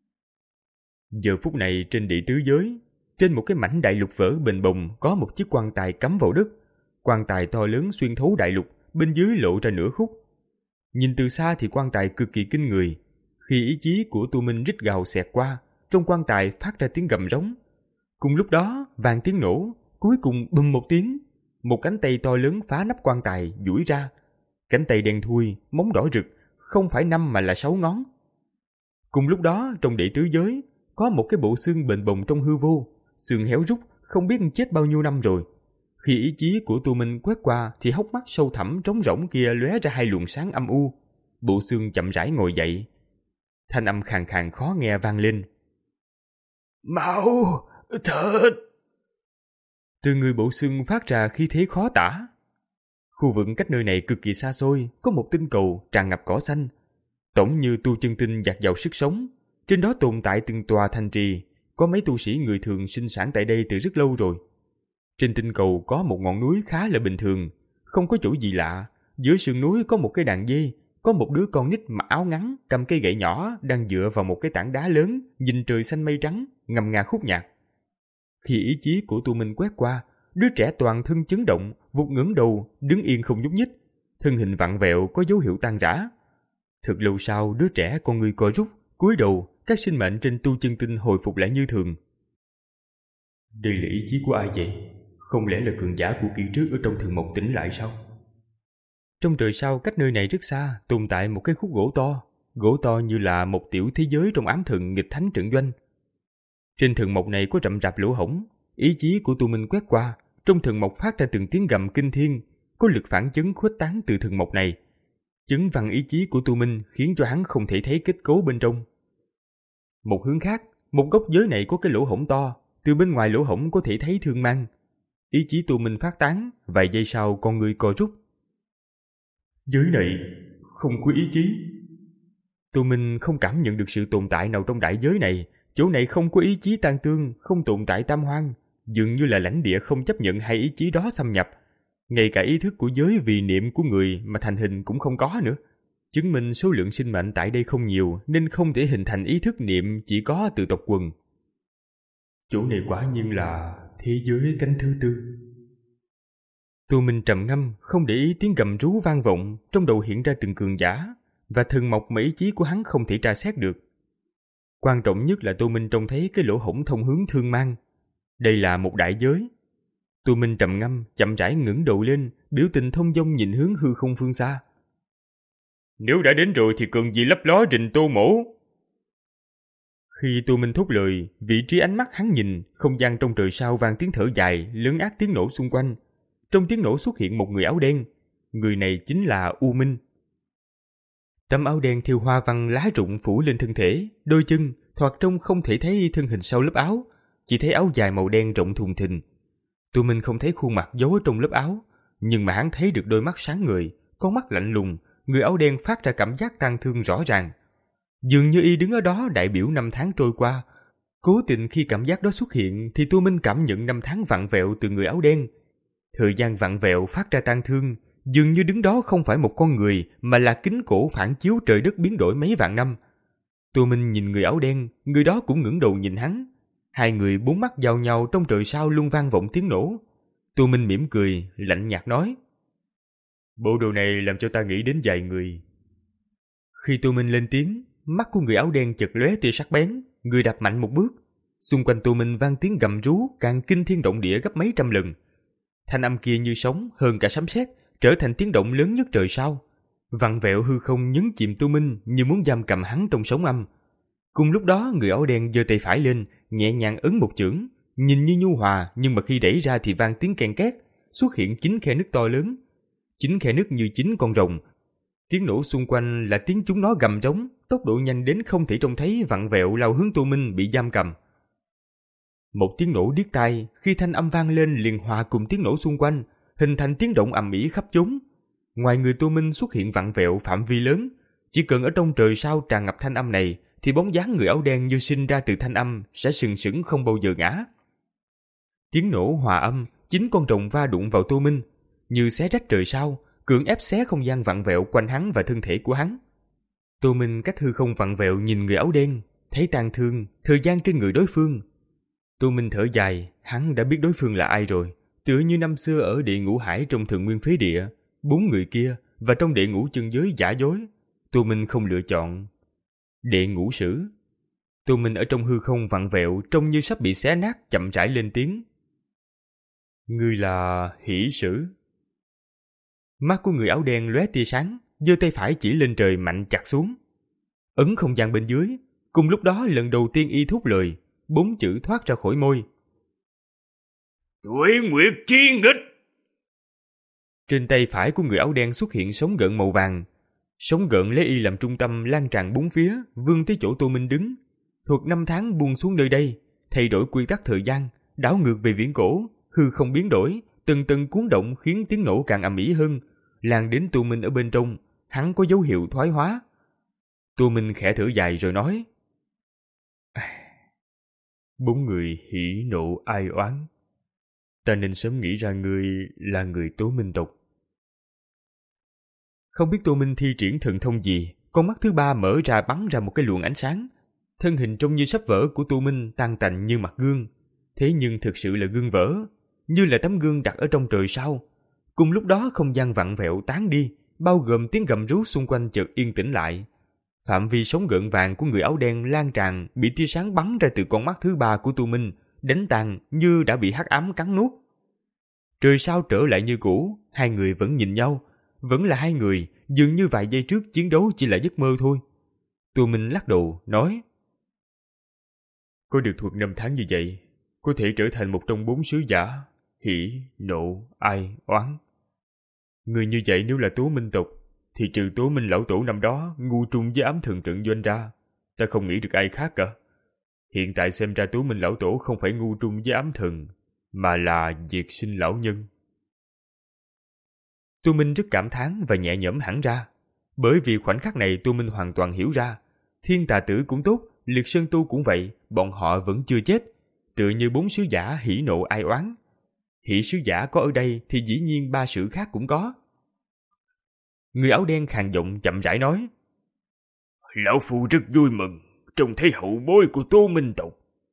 B: Giờ phút này trên địa tứ giới, trên một cái mảnh đại lục vỡ bềnh bồng có một chiếc quan tài cắm vào đất. Quan tài to lớn xuyên thấu đại lục, bên dưới lộ ra nửa khúc. Nhìn từ xa thì quan tài cực kỳ kinh người. Khi ý chí của Tô Minh rít gào xẹt qua, trong quan tài phát ra tiếng gầm rống. Cùng lúc đó, vang tiếng nổ, cuối cùng bùm một tiếng, một cánh tay to lớn phá nắp quan tài duỗi ra. Cánh tay đen thui, móng đỏ rực, không phải năm mà là sáu ngón. Cùng lúc đó, trong địa tứ giới, có một cái bộ xương bềnh bồng trong hư vô, xương héo rút, không biết chết bao nhiêu năm rồi. Khi ý chí của Tô Minh quét qua thì hốc mắt sâu thẳm trống rỗng kia lóe ra hai luồng sáng âm u. Bộ xương chậm rãi ngồi dậy. Thanh âm khàn khàn khó nghe vang lên.
C: Máu, thịt.
B: Từ người bộ xương phát ra khí thế khó tả. Khu vực cách nơi này cực kỳ xa xôi, có một tinh cầu tràn ngập cỏ xanh. Tổng như tu chân tinh dạt dào sức sống. Trên đó tồn tại từng tòa thành trì, có mấy tu sĩ người thường sinh sản tại đây từ rất lâu rồi. Trên tinh cầu có một ngọn núi khá là bình thường, không có chỗ gì lạ. Giữa sườn núi có một cái đàn dê, có một đứa con nít mặc áo ngắn, cầm cây gậy nhỏ, đang dựa vào một cái tảng đá lớn, nhìn trời xanh mây trắng, ngâm nga khúc nhạc. Khi ý chí của Tô Minh quét qua, đứa trẻ toàn thân chấn động, vụt ngẩng đầu, đứng yên không nhúc nhích, thân hình vặn vẹo có dấu hiệu tan rã. Thật lâu sau, đứa trẻ con người co rút, cúi đầu, các sinh mệnh trên tu chân tinh hồi phục lại như thường. Đây là ý chí của ai vậy? Không lẽ là cường giả của kỳ trước ở trong Thần Mộc tỉnh lại sao? Trong trời sao cách nơi này rất xa, tồn tại một cái khúc gỗ to, gỗ to như là một tiểu thế giới trong ám thần nghịch thánh trận doanh. Trên thần mộc này có rậm rạp lỗ hổng, ý chí của Tu Minh quét qua, trong thần mộc phát ra từng tiếng gầm kinh thiên, có lực phản chấn khuếch tán từ thần mộc này. Chấn văng ý chí của Tu Minh khiến cho hắn không thể thấy kết cấu bên trong. Một hướng khác, một góc giới này có cái lỗ hổng to, từ bên ngoài lỗ hổng có thể thấy thương mang. Ý chí Tu Minh phát tán, vài giây sau con người co rút. Giới này không có ý chí. Tu Minh không cảm nhận được sự tồn tại nào trong đại giới này. Chỗ này không có ý chí tan tương, không tồn tại tam hoang, dường như là lãnh địa không chấp nhận hai ý chí đó xâm nhập. Ngay cả ý thức của giới vì niệm của người mà thành hình cũng không có nữa. Chứng minh số lượng sinh mệnh tại đây không nhiều nên không thể hình thành ý thức niệm chỉ có từ tộc quần. Chỗ này quả nhiên là thế giới cánh thứ tư. Tu Minh trầm ngâm, không để ý tiếng gầm rú vang vọng, trong đầu hiện ra từng cường giả, và thần mộc mà ý chí của hắn không thể tra xét được. Quan trọng nhất là Tu Minh trông thấy cái lỗ hổng thông hướng thương mang. Đây là một đại giới. Tu Minh trầm ngâm, chậm rãi ngẩng đầu lên, biểu tình thông dong nhìn hướng hư không phương xa. Nếu đã đến rồi thì cần gì lấp ló rình Tô Mỗ? Khi Tu Minh thốt lời, vị trí ánh mắt hắn nhìn, không gian trong trời sao vang tiếng thở dài, lớn ác tiếng nổ xung quanh. Trong tiếng nổ xuất hiện một người áo đen. Người này chính là U Minh. Tấm áo đen thêu hoa văn lá rụng phủ lên thân thể, đôi chân, thoạt trông không thể thấy thân hình sau lớp áo, chỉ thấy áo dài màu đen rộng thùng thình. Tu Minh không thấy khuôn mặt giấu ở trong lớp áo, nhưng mà hắn thấy được đôi mắt sáng ngời, con mắt lạnh lùng, người áo đen phát ra cảm giác tang thương rõ ràng. Dường như y đứng ở đó đại biểu năm tháng trôi qua. Cố tình khi cảm giác đó xuất hiện thì Tu Minh cảm nhận năm tháng vặn vẹo từ người áo đen. Thời gian vặn vẹo phát ra tang thương, dường như đứng đó không phải một con người mà là kính cổ phản chiếu trời đất biến đổi mấy vạn năm. Tu Minh nhìn người áo đen, người đó cũng ngẩng đầu nhìn hắn. Hai người bốn mắt giao nhau trong trời sao luôn vang vọng tiếng nổ. Tu Minh mỉm cười, lạnh nhạt nói: Bộ đồ này làm cho ta nghĩ đến vài người. Khi Tu Minh lên tiếng, mắt của người áo đen chợt lóe tia sắc bén, người đạp mạnh một bước. Xung quanh Tu Minh vang tiếng gầm rú càng kinh thiên động địa gấp mấy trăm lần. Thanh âm kia như sóng hơn cả sấm sét, trở thành tiếng động lớn nhất trời sao. Vặn vẹo hư không nhấn chìm Tu Minh như muốn giam cầm hắn trong sóng âm. Cùng lúc đó người áo đen giơ tay phải lên, nhẹ nhàng ấn một chưởng, nhìn như nhu hòa nhưng mà khi đẩy ra thì vang tiếng ken két, xuất hiện chín khe nứt to lớn. Chín khe nứt như chín con rồng. Tiếng nổ xung quanh là tiếng chúng nó gầm rống, tốc độ nhanh đến không thể trông thấy, vặn vẹo lao hướng Tu Minh bị giam cầm. Một tiếng nổ điếc tai, khi thanh âm vang lên liền hòa cùng tiếng nổ xung quanh, hình thành tiếng động ầm ĩ khắp chốn. Ngoài người Tu Minh xuất hiện vặn vẹo phạm vi lớn, chỉ cần ở trong trời sao tràn ngập thanh âm này thì bóng dáng người áo đen như sinh ra từ thanh âm sẽ sừng sững không bao giờ ngã. Tiếng nổ hòa âm, chín con rồng va đụng vào Tu Minh, như xé rách trời sao, cưỡng ép xé không gian vặn vẹo quanh hắn và thân thể của hắn. Tu Minh cách hư không vặn vẹo nhìn người áo đen, thấy tang thương, thời gian trên người đối phương. Tu Minh thở dài, hắn đã biết đối phương là ai rồi, tựa như năm xưa ở địa ngũ hải trong Thượng Nguyên Phế Địa, bốn người kia và trong địa ngũ chân giới giả dối. Tu Minh không lựa chọn. Địa ngũ sử. Tu Minh ở trong hư không vặn vẹo trông như sắp bị xé nát, chậm rãi lên tiếng. Ngươi là Hỷ Sử. Mắt của người áo đen lóe tia sáng, giơ tay phải chỉ lên trời mạnh chặt xuống. Ấn không gian bên dưới, cùng lúc đó lần đầu tiên y thốt lời, bốn chữ thoát ra khỏi môi.
C: Tuế Nguyệt Chi Nghịch.
B: Trên tay phải của người áo đen xuất hiện sóng gợn màu vàng. Sóng gợn lấy y làm trung tâm lan tràn bốn phía, vươn tới chỗ Tu Minh đứng. Thuật năm tháng buông xuống nơi đây, thay đổi quy tắc thời gian, đảo ngược về viễn cổ, hư không biến đổi, từng từng cuốn động khiến tiếng nổ càng ầm ĩ hơn, lan đến Tu Minh ở bên trong, hắn có dấu hiệu thoái hóa. Tu Minh khẽ thở dài rồi nói: Bốn người hỉ nộ ai oán, ta nên sớm nghĩ ra ngươi là người Tố Minh tộc. Không biết Tu Minh thi triển thần thông gì, con mắt thứ ba mở ra bắn ra một cái luồng ánh sáng. Thân hình trông như sắp vỡ của Tu Minh tan tành như mặt gương, thế nhưng thực sự là gương vỡ. như là tấm gương đặt ở trong trời sao. Cùng lúc đó không gian vặn vẹo tán đi, bao gồm tiếng gầm rú xung quanh chợt yên tĩnh lại. Phạm vi sóng gợn vàng của người áo đen lan tràn bị tia sáng bắn ra từ con mắt thứ ba của Tu Minh, đánh tan như đã bị hắc ám cắn nuốt. Trời sao trở lại như cũ, hai người vẫn nhìn nhau, vẫn là hai người, dường như vài giây trước chiến đấu chỉ là giấc mơ thôi. Tu Minh lắc đầu, nói: Có được thuật năm tháng như vậy, có thể trở thành một trong bốn sứ giả, hỉ, nộ, ai, oán. Người như vậy nếu là Tố Minh tộc, thì trừ Tố Minh lão tổ năm đó ngu trung với ám thần trận doanh ra, ta không nghĩ được ai khác cả. Hiện tại xem ra Tố Minh lão tổ không phải ngu trung với ám thần, mà là diệt sinh lão nhân. Tu Minh rất cảm thán và nhẹ nhõm hẳn ra, bởi vì khoảnh khắc này Tu Minh hoàn toàn hiểu ra, Thiên Tà Tử cũng tốt, Liệt Sơn Tu cũng vậy, bọn họ vẫn chưa chết, tựa như bốn sứ giả hỉ nộ ai oán. Hỉ sứ giả có ở đây thì dĩ nhiên ba sự khác cũng có. Người áo đen khàn giọng chậm rãi nói:
C: Lão Phu rất vui mừng trông thấy hậu bối của Tố Minh tộc.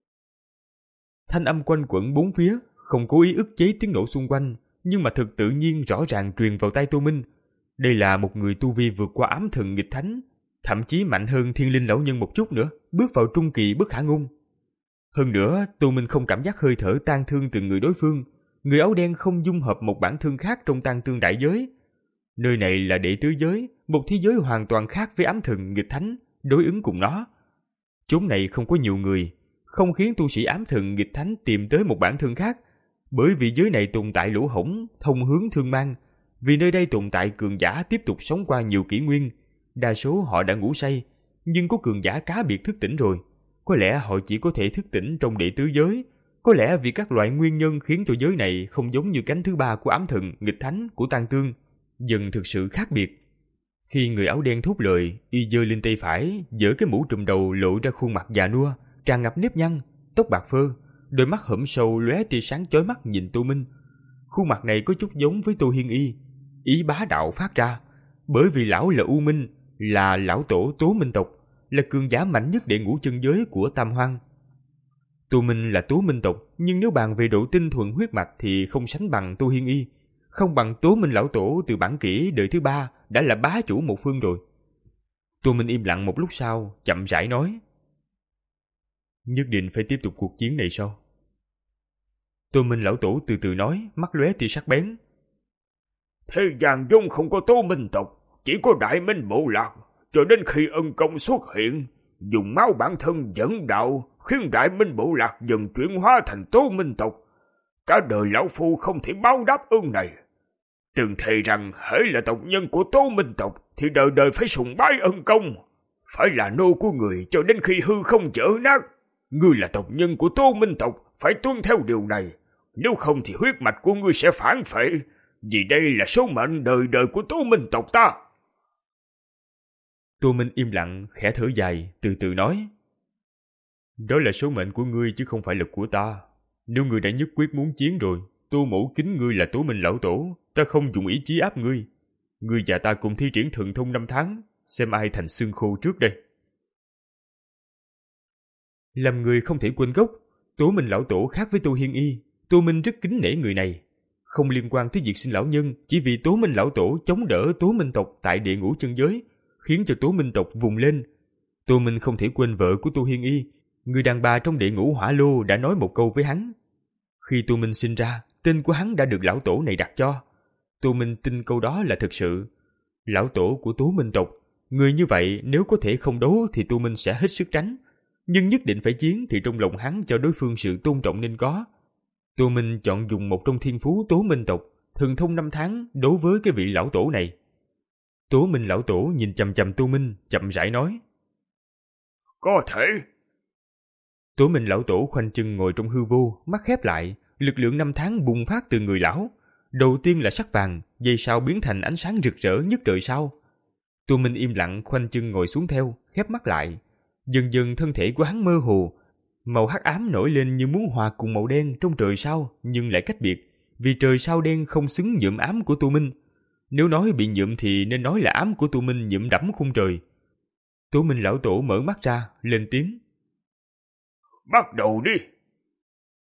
B: Thanh âm quanh quẩn bốn phía, không cố ý ức chế tiếng nổ xung quanh, nhưng mà thực tự nhiên rõ ràng truyền vào tai Tô Minh. Đây là một người tu vi vượt qua ám thần nghịch thánh, thậm chí mạnh hơn Thiên Linh lão nhân một chút nữa, bước vào trung kỳ bất khả ngôn. Hơn nữa, Tô Minh không cảm giác hơi thở tan thương từ người đối phương. Người áo đen không dung hợp một bản thương khác trong tan thương đại giới. Nơi này là đệ tứ giới, một thế giới hoàn toàn khác với ám thần nghịch thánh, đối ứng cùng nó. Chốn này không có nhiều người, không khiến tu sĩ ám thần nghịch thánh tìm tới một bản thương khác, bởi vì giới này tồn tại lỗ hổng, thông hướng thương mang. Vì nơi đây tồn tại cường giả tiếp tục sống qua nhiều kỷ nguyên, đa số họ đã ngủ say, nhưng có cường giả cá biệt thức tỉnh rồi. Có lẽ họ chỉ có thể thức tỉnh trong đệ tứ giới, có lẽ vì các loại nguyên nhân khiến cho giới này không giống như cánh thứ ba của ám thần, nghịch thánh, của Tang Tương, dần thực sự khác biệt. Khi người áo đen thốt lời, y giơ lên tay phải, giở cái mũ trùm đầu lộ ra khuôn mặt già nua, tràn ngập nếp nhăn, tóc bạc phơ, đôi mắt hõm sâu lóe tia sáng chói mắt nhìn Tô Minh. Khuôn mặt này có chút giống với Tô Hiên Y, ý bá đạo phát ra, bởi vì lão là U Minh, là lão tổ Tố Minh tộc, là cường giả mạnh nhất đệ ngũ chân giới của Tam Hoang. Tô Minh là Tố Minh tộc, nhưng nếu bàn về độ tinh thuần huyết mạch thì không sánh bằng Tô Hiên Y, không bằng Tố Minh lão tổ từ bản kỷ đời thứ ba đã là bá chủ một phương rồi. Tô Minh im lặng một lúc sau, chậm rãi nói: Nhất định phải tiếp tục cuộc chiến này sao? Tô Minh lão tổ từ từ nói, mắt lóe tia sắc bén:
C: Thế gian vốn không có Tố Minh tộc, chỉ có Đại Minh bộ lạc, cho đến khi ân công xuất hiện, dùng máu bản thân dẫn đạo, khiến Đại Minh bộ lạc dần chuyển hóa thành Tố Minh tộc. Cả đời lão phu không thể báo đáp ơn này. Từng thề rằng hễ là tộc nhân của Tố Minh tộc thì đời đời phải sùng bái ân công, phải là nô của người cho đến khi hư không vỡ nát. Ngươi là tộc nhân của Tố Minh tộc, phải tuân theo điều này, nếu không thì huyết mạch của ngươi sẽ phản phệ, vì đây là số mệnh đời đời của Tố Minh tộc ta.
B: Tô Minh im lặng, khẽ thở dài, từ từ nói: Đó là số mệnh của ngươi chứ không phải là của ta. Nếu ngươi đã nhất quyết muốn chiến rồi, Tô mẫu kính ngươi là Tố Minh lão tổ, ta không dùng ý chí áp ngươi. Ngươi và ta cùng thi triển thần thông năm tháng, xem ai thành xương khô trước đây. Làm người không thể quên gốc, Tố Minh lão tổ khác với Tô Hiên Y. Tô Minh rất kính nể người này, không liên quan tới diệt sinh lão nhân, chỉ vì Tố Minh lão tổ chống đỡ Tố Minh tộc tại địa ngũ chân giới, khiến cho Tố Minh tộc vùng lên. Tô Minh không thể quên vợ của Tô Hiên Y, người đàn bà trong địa ngũ hỏa lô đã nói một câu với hắn. Khi Tô Minh sinh ra, tên của hắn đã được lão tổ này đặt cho. Tô Minh tin câu đó là thực sự. Lão tổ của Tố Minh tộc, người như vậy nếu có thể không đấu thì Tô Minh sẽ hết sức tránh, nhưng nhất định phải chiến thì trong lòng hắn cho đối phương sự tôn trọng nên có. Tô Minh chọn dùng một trong thiên phú Tố Minh tộc, thần thông năm tháng đối với cái vị lão tổ này. Tố Minh lão tổ nhìn chằm chằm Tô Minh, chậm rãi nói:
C: Có thể.
B: Tố Minh lão tổ khoanh chân ngồi trong hư vô, mắt khép lại, lực lượng năm tháng bùng phát từ người lão. Đầu tiên là sắc vàng, giây sau biến thành ánh sáng rực rỡ nhất trời sao. Tô Minh im lặng khoanh chân ngồi xuống theo, khép mắt lại. Dần dần thân thể của hắn mơ hồ, màu hắc ám nổi lên như muốn hòa cùng màu đen trong trời sao, nhưng lại cách biệt, vì trời sao đen không xứng nhuộm ám của Tô Minh. Nếu nói bị nhuộm thì nên nói là ám của Tô Minh nhuộm đẫm khung trời. Tố Minh lão tổ mở mắt ra, lên tiếng:
C: Bắt đầu đi.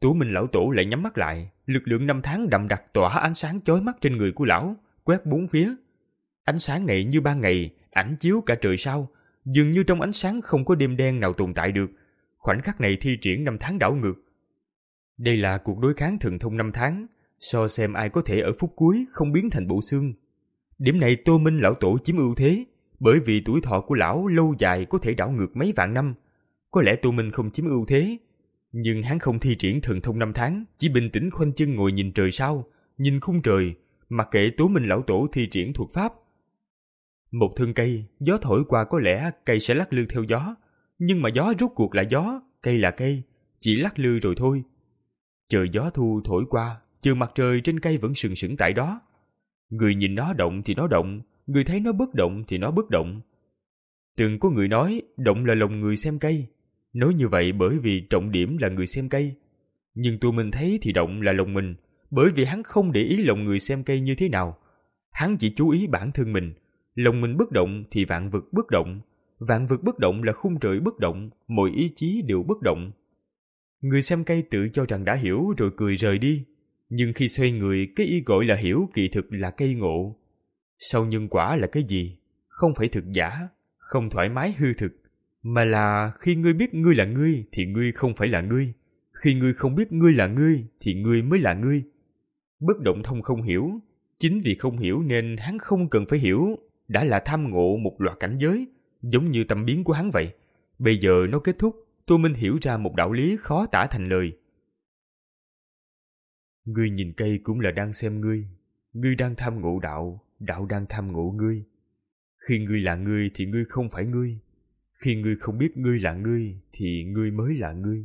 B: Tú Minh lão tổ lại nhắm mắt lại, lực lượng năm tháng đậm đặc tỏa ánh sáng chói mắt trên người của lão, quét bốn phía. Ánh sáng này như ban ngày, ảnh chiếu cả trời sao, dường như trong ánh sáng không có đêm đen nào tồn tại được. Khoảnh khắc này thi triển năm tháng đảo ngược. Đây là cuộc đối kháng thần thông năm tháng, so xem ai có thể ở phút cuối không biến thành bộ xương. Điểm này Tô Minh lão tổ chiếm ưu thế, bởi vì tuổi thọ của lão lâu dài có thể đảo ngược mấy vạn năm. Có lẽ Tô Minh không chiếm ưu thế, nhưng hắn không thi triển thần thông năm tháng, chỉ bình tĩnh khoanh chân ngồi nhìn trời sao, nhìn khung trời, mặc kệ Tô Minh lão tổ thi triển thuật pháp. Một thân cây, gió thổi qua có lẽ cây sẽ lắc lư theo gió, nhưng mà gió rốt cuộc là gió, cây là cây, chỉ lắc lư rồi thôi. Trời gió thu thổi qua, chừ mặt trời trên cây vẫn sừng sững tại đó. Người nhìn nó động thì nó động, người thấy nó bất động thì nó bất động. Từng có người nói động là lòng người xem cây. Nói như vậy bởi vì trọng điểm là người xem cây. Nhưng tụi mình thấy thì động là lòng mình, bởi vì hắn không để ý lòng người xem cây như thế nào. Hắn chỉ chú ý bản thân mình. Lòng mình bất động thì vạn vật bất động. Vạn vật bất động là khung trời bất động, mọi ý chí đều bất động. Người xem cây tự cho rằng đã hiểu rồi cười rời đi. Nhưng khi xoay người, cái y gọi là hiểu kỳ thực là cây ngộ. Sau nhân quả là cái gì? Không phải thực giả, không thoải mái hư thực, mà là khi ngươi biết ngươi là ngươi thì ngươi không phải là ngươi. Khi ngươi không biết ngươi là ngươi thì ngươi mới là ngươi. Bất động thông không hiểu, chính vì không hiểu nên hắn không cần phải hiểu, đã là tham ngộ một loạt cảnh giới, giống như tâm biến của hắn vậy. Bây giờ nó kết thúc, Tô Minh hiểu ra một đạo lý khó tả thành lời. Ngươi nhìn cây cũng là đang xem ngươi, ngươi đang tham ngộ đạo, đạo đang tham ngộ ngươi. Khi ngươi là ngươi thì ngươi không phải ngươi, khi ngươi không biết ngươi là ngươi thì ngươi mới là ngươi.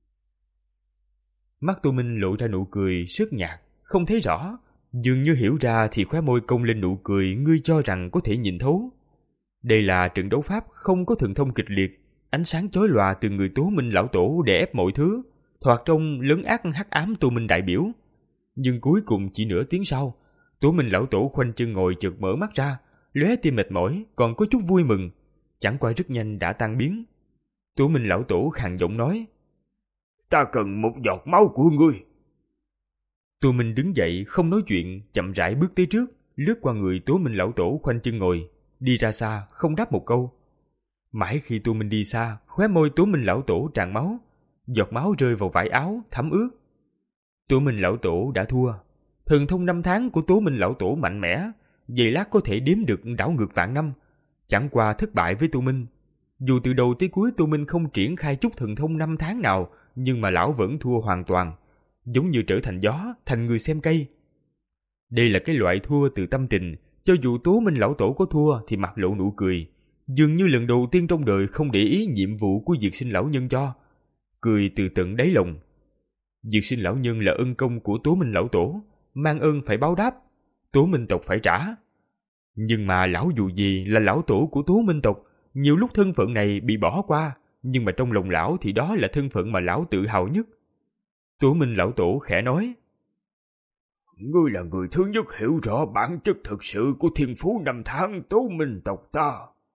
B: Mắt Tô Minh lộ ra nụ cười rất nhạt, không thấy rõ, dường như hiểu ra thì khóe môi cong lên nụ cười ngươi cho rằng có thể nhìn thấu. Đây là trận đấu pháp không có thần thông kịch liệt, ánh sáng chói lòa từ người Tố Minh lão tổ đè ép mọi thứ, thoạt trông lấn át hắc ám Tô Minh đại biểu. Nhưng cuối cùng chỉ nửa tiếng sau, Tố Minh lão tổ khoanh chân ngồi chợt mở mắt ra, lóe tia mệt mỏi, còn có chút vui mừng, chẳng qua rất nhanh đã tan biến. Tố Minh lão tổ khàn giọng nói:
C: Ta cần một giọt máu của ngươi.
B: Tô Minh đứng dậy không nói chuyện, chậm rãi bước tới trước, lướt qua người Tố Minh lão tổ khoanh chân ngồi, đi ra xa không đáp một câu. Mãi khi Tô Minh đi xa, khóe môi Tố Minh lão tổ tràn máu, giọt máu rơi vào vải áo thấm ướt. Tố Minh lão tổ đã thua. Thần thông năm tháng của Tố Minh lão tổ mạnh mẽ, giây lát có thể đếm được đảo ngược vạn năm, chẳng qua thất bại với Tô Minh. Dù từ đầu tới cuối Tô Minh không triển khai chút thần thông năm tháng nào, nhưng mà lão vẫn thua hoàn toàn, giống như trở thành gió, thành người xem cây. Đây là cái loại thua từ tâm tình, cho dù Tố Minh lão tổ có thua thì mặt lộ nụ cười, dường như lần đầu tiên trong đời không để ý nhiệm vụ của Diệt Sinh lão nhân cho, cười từ tận đáy lòng. Diệt Sinh lão nhân là ân công của Tố Minh lão tổ, mang ơn phải báo đáp, Tố Minh tộc phải trả. Nhưng mà lão dù gì là lão tổ của Tố Minh tộc, nhiều lúc thân phận này bị bỏ qua, nhưng mà trong lòng lão thì đó là thân phận mà lão tự hào nhất. Tố Minh lão tổ khẽ nói:
C: Ngươi là người thứ nhất hiểu rõ bản chất thực sự của thiên phú năm tháng Tố Minh tộc ta.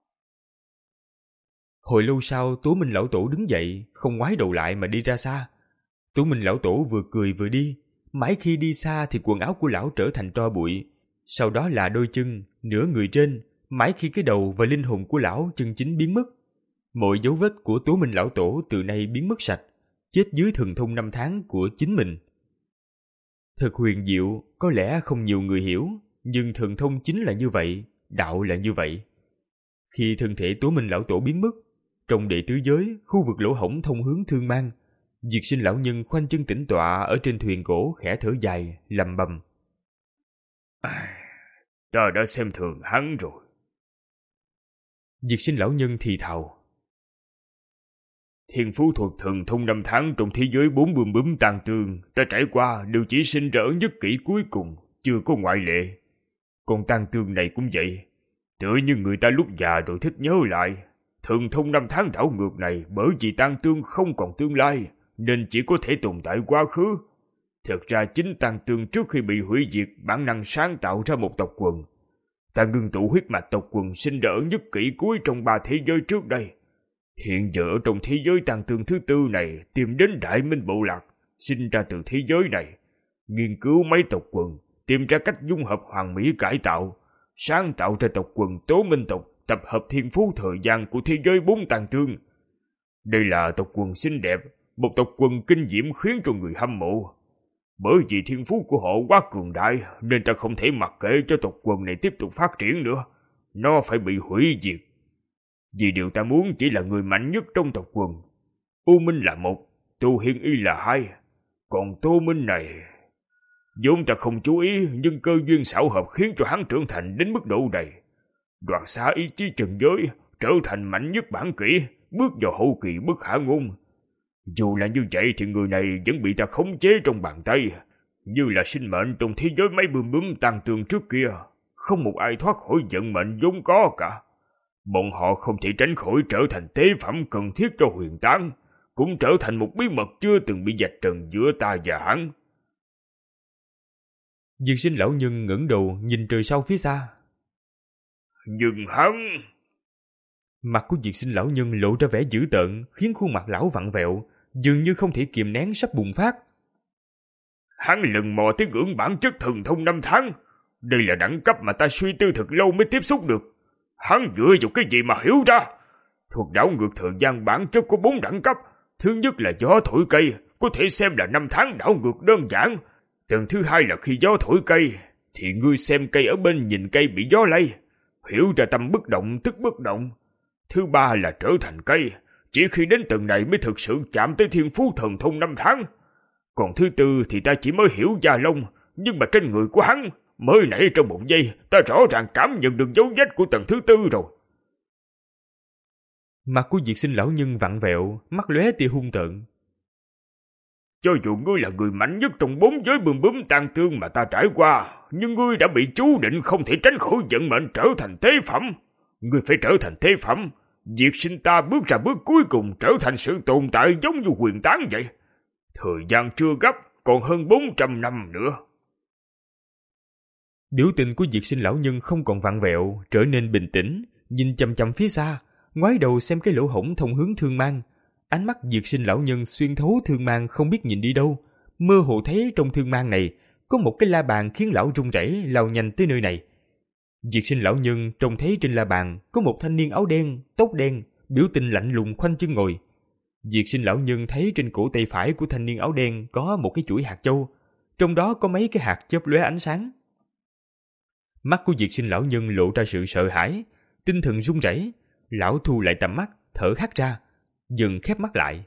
B: Hồi lâu sau, Tố Minh lão tổ đứng dậy, không ngoái đầu lại mà đi ra xa. Tố Minh lão tổ vừa cười vừa đi, mãi khi đi xa thì quần áo của lão trở thành tro bụi, sau đó là đôi chân, nửa người trên, mãi khi cái đầu và linh hồn của lão chân chính biến mất. Mọi dấu vết của Tố Minh lão tổ từ nay biến mất sạch, chết dưới thần thông năm tháng của chính mình. Thật huyền diệu, có lẽ không nhiều người hiểu, nhưng thần thông chính là như vậy, đạo là như vậy. Khi thân thể Tố Minh lão tổ biến mất, trong đệ tứ giới, khu vực lỗ hổng thông hướng Thương Mang, Diệt Sinh lão nhân khoanh chân tĩnh tọa ở trên thuyền gỗ khẽ thở dài, lầm bầm:
C: Ta đã xem thường hắn rồi.
B: Diệt Sinh lão nhân thì thào:
C: Thiên phú thuật thần thông năm tháng trong thế giới bốn bùm bướm tàn tương, ta trải qua đều chỉ sinh ra ở nhất kỷ cuối cùng, chưa có ngoại lệ. Còn tàn tương này cũng vậy, tựa như người ta lúc già rồi thích nhớ lại. Thần thông năm tháng đảo ngược này bởi vì tàn tương không còn tương lai, nên chỉ có thể tồn tại quá khứ. Thật ra chính tàn tương trước khi bị hủy diệt bản năng sáng tạo ra một tộc quần. Ta ngưng tụ huyết mạch tộc quần sinh ra ở nhất kỷ cuối trong ba thế giới trước đây. Hiện giờ ở trong thế giới tàn tương thứ tư này tìm đến Đại Minh Bộ Lạc, sinh ra từ thế giới này, nghiên cứu mấy tộc quần, tìm ra cách dung hợp hoàn mỹ cải tạo, sáng tạo ra tộc quần Tố Minh tộc, tập hợp thiên phú thời gian của thế giới bốn tàn tương. Đây là tộc quần xinh đẹp, một tộc quần kinh diễm khiến cho người hâm mộ. Bởi vì thiên phú của họ quá cường đại nên ta không thể mặc kệ cho tộc quần này tiếp tục phát triển nữa. Nó phải bị hủy diệt. Vì điều ta muốn chỉ là người mạnh nhất trong tộc quần. U Minh là một, Tu Hiên Y là hai. Còn Tô Minh này... vốn ta không chú ý, nhưng cơ duyên xảo hợp khiến cho hắn trưởng thành đến mức độ này. Đoạt xá ý chí trần giới, trở thành mạnh nhất bản kỷ, bước vào hậu kỳ bất khả ngôn. Dù là như vậy thì người này vẫn bị ta khống chế trong bàn tay, như là sinh mệnh trong thế giới mấy bươm bướm tan tường trước kia. Không một ai thoát khỏi vận mệnh vốn có cả. Bọn họ không thể tránh khỏi trở thành tế phẩm cần thiết cho huyền tán, cũng trở thành một bí mật chưa từng bị vạch trần giữa ta và hắn.
B: Diệt Sinh lão nhân ngẩng đầu nhìn trời sau phía xa.
C: Nhưng hắn...
B: Mặt của Diệt Sinh lão nhân lộ ra vẻ dữ tợn, khiến khuôn mặt lão vặn vẹo, dường như không thể kiềm nén sắp bùng phát.
C: Hắn lần mò tới ngưỡng bản chất thần thông năm tháng. Đây là đẳng cấp mà ta suy tư thật lâu mới tiếp xúc được. Hắn dựa vào cái gì mà hiểu ra? Thuật đảo ngược thời gian bản chất có bốn đẳng cấp. Thứ nhất là gió thổi cây, có thể xem là năm tháng đảo ngược đơn giản. Tầng thứ hai là khi gió thổi cây, thì ngươi xem cây ở bên nhìn cây bị gió lay, hiểu ra tâm bất động tức bất động. Thứ ba là trở thành cây, chỉ khi đến tầng này mới thực sự chạm tới thiên phú thần thông năm tháng. Còn thứ tư thì ta chỉ mới hiểu da lông, nhưng mà trên người của hắn, mới nãy trong một giây, ta rõ ràng cảm nhận được dấu vết của tầng thứ tư rồi.
B: Mặt của Diệt Sinh lão nhân vặn vẹo, mắt lóe tia hung tợn.
C: Cho dù ngươi là người mạnh nhất trong bốn giới bươm bướm tan tương mà ta trải qua, nhưng ngươi đã bị chú định không thể tránh khỏi vận mệnh trở thành tế phẩm. Ngươi phải trở thành tế phẩm, Diệt Sinh ta bước ra bước cuối cùng trở thành sự tồn tại giống như huyền tán vậy. Thời gian chưa gấp, còn hơn bốn trăm năm nữa.
B: Biểu tình của Diệt Sinh lão nhân không còn vặn vẹo, trở nên bình tĩnh, nhìn chằm chằm phía xa, ngoái đầu xem cái lỗ hổng thông hướng thương mang. Ánh mắt Diệt Sinh lão nhân xuyên thấu thương mang không biết nhìn đi đâu, mơ hồ thấy trong thương mang này có một cái la bàn khiến lão run rẩy lao nhanh tới nơi này. Diệt Sinh lão nhân trông thấy trên la bàn có một thanh niên áo đen, tóc đen, biểu tình lạnh lùng khoanh chân ngồi. Diệt Sinh lão nhân thấy trên cổ tay phải của thanh niên áo đen có một cái chuỗi hạt châu, trong đó có mấy cái hạt chớp lóe ánh sáng. Mắt của Diệt Sinh lão nhân lộ ra sự sợ hãi, tinh thần run rẩy, lão thu lại tầm mắt, thở hắt ra, dần khép mắt lại.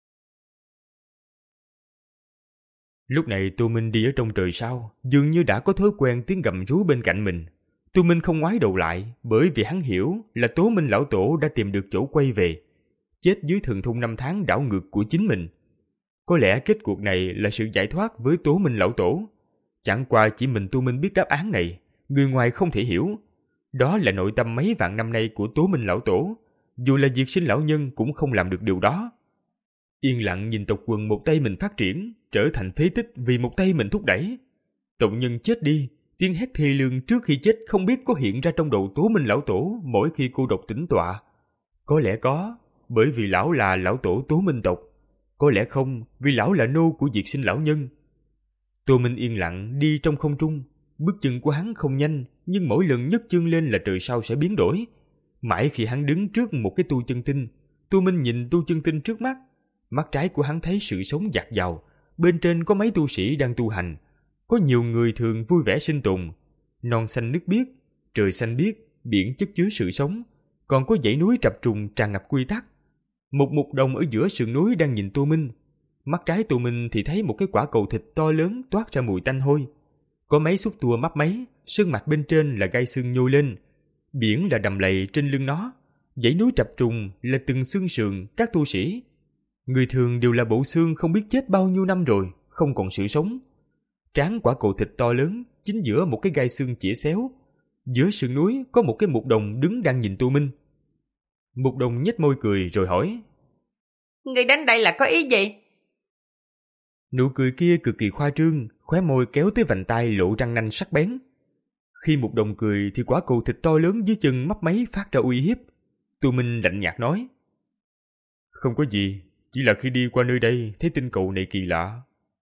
B: Lúc này Tô Minh đi ở trong trời sao, dường như đã có thói quen tiếng gầm rú bên cạnh mình. Tô Minh không ngoái đầu lại, bởi vì hắn hiểu là Tố Minh lão tổ đã tìm được chỗ quay về, chết dưới thần thông năm tháng đảo ngược của chính mình. Có lẽ kết cuộc này là sự giải thoát với Tố Minh lão tổ. Chẳng qua chỉ mình Tô Minh biết đáp án này, người ngoài không thể hiểu. Đó là nội tâm mấy vạn năm nay của Tố Minh lão tổ, dù là Diệt Sinh lão nhân cũng không làm được điều đó. Yên lặng nhìn tộc quần một tay mình phát triển, trở thành phế tích vì một tay mình thúc đẩy. Tộc nhân chết đi, tiếng hét thê lương trước khi chết không biết có hiện ra trong đầu Tố Minh lão tổ mỗi khi cô độc tĩnh tọa. Có lẽ có, bởi vì lão là lão tổ Tố Minh tộc. Có lẽ không, vì lão là nô của Diệt Sinh lão nhân. Tô Minh yên lặng đi trong không trung, bước chân của hắn không nhanh, nhưng mỗi lần nhấc chân lên là trời sao sẽ biến đổi. Mãi khi hắn đứng trước một cái tu chân tinh, Tô Minh nhìn tu chân tinh trước mắt, mắt trái của hắn thấy sự sống dạt dào, bên trên có mấy tu sĩ đang tu hành, có nhiều người thường vui vẻ sinh tồn. Non xanh nước biếc, trời xanh biếc, biển chất chứa sự sống, còn có dãy núi trập trùng tràn ngập quy tắc. Một mục đồng ở giữa sườn núi đang nhìn Tô Minh. Mắt trái Tô Minh thì thấy một cái quả cầu thịt to lớn toát ra mùi tanh hôi. Có mấy xúc tua mấp máy, sơn mạch bên trên là gai xương nhô lên. Biển là đầm lầy trên lưng nó, dãy núi trập trùng là từng xương sườn các tu sĩ. Người thường đều là bộ xương không biết chết bao nhiêu năm rồi, không còn sự sống. Trán quả cầu thịt to lớn, chính giữa một cái gai xương chĩa xéo. Giữa sườn núi có một cái mục đồng đứng đang nhìn Tô Minh. Mục đồng nhếch môi cười rồi hỏi:
D: Người đến đây là có ý gì?
B: Nụ cười kia cực kỳ khoa trương, khóe môi kéo tới vành tai lộ răng nanh sắc bén. Khi Mục đồng cười thì quả cầu thịt to lớn dưới chân mấp máy phát ra uy hiếp. Tô Minh lạnh nhạt nói: Không có gì, chỉ là khi đi qua nơi đây thấy tinh cầu này kỳ lạ,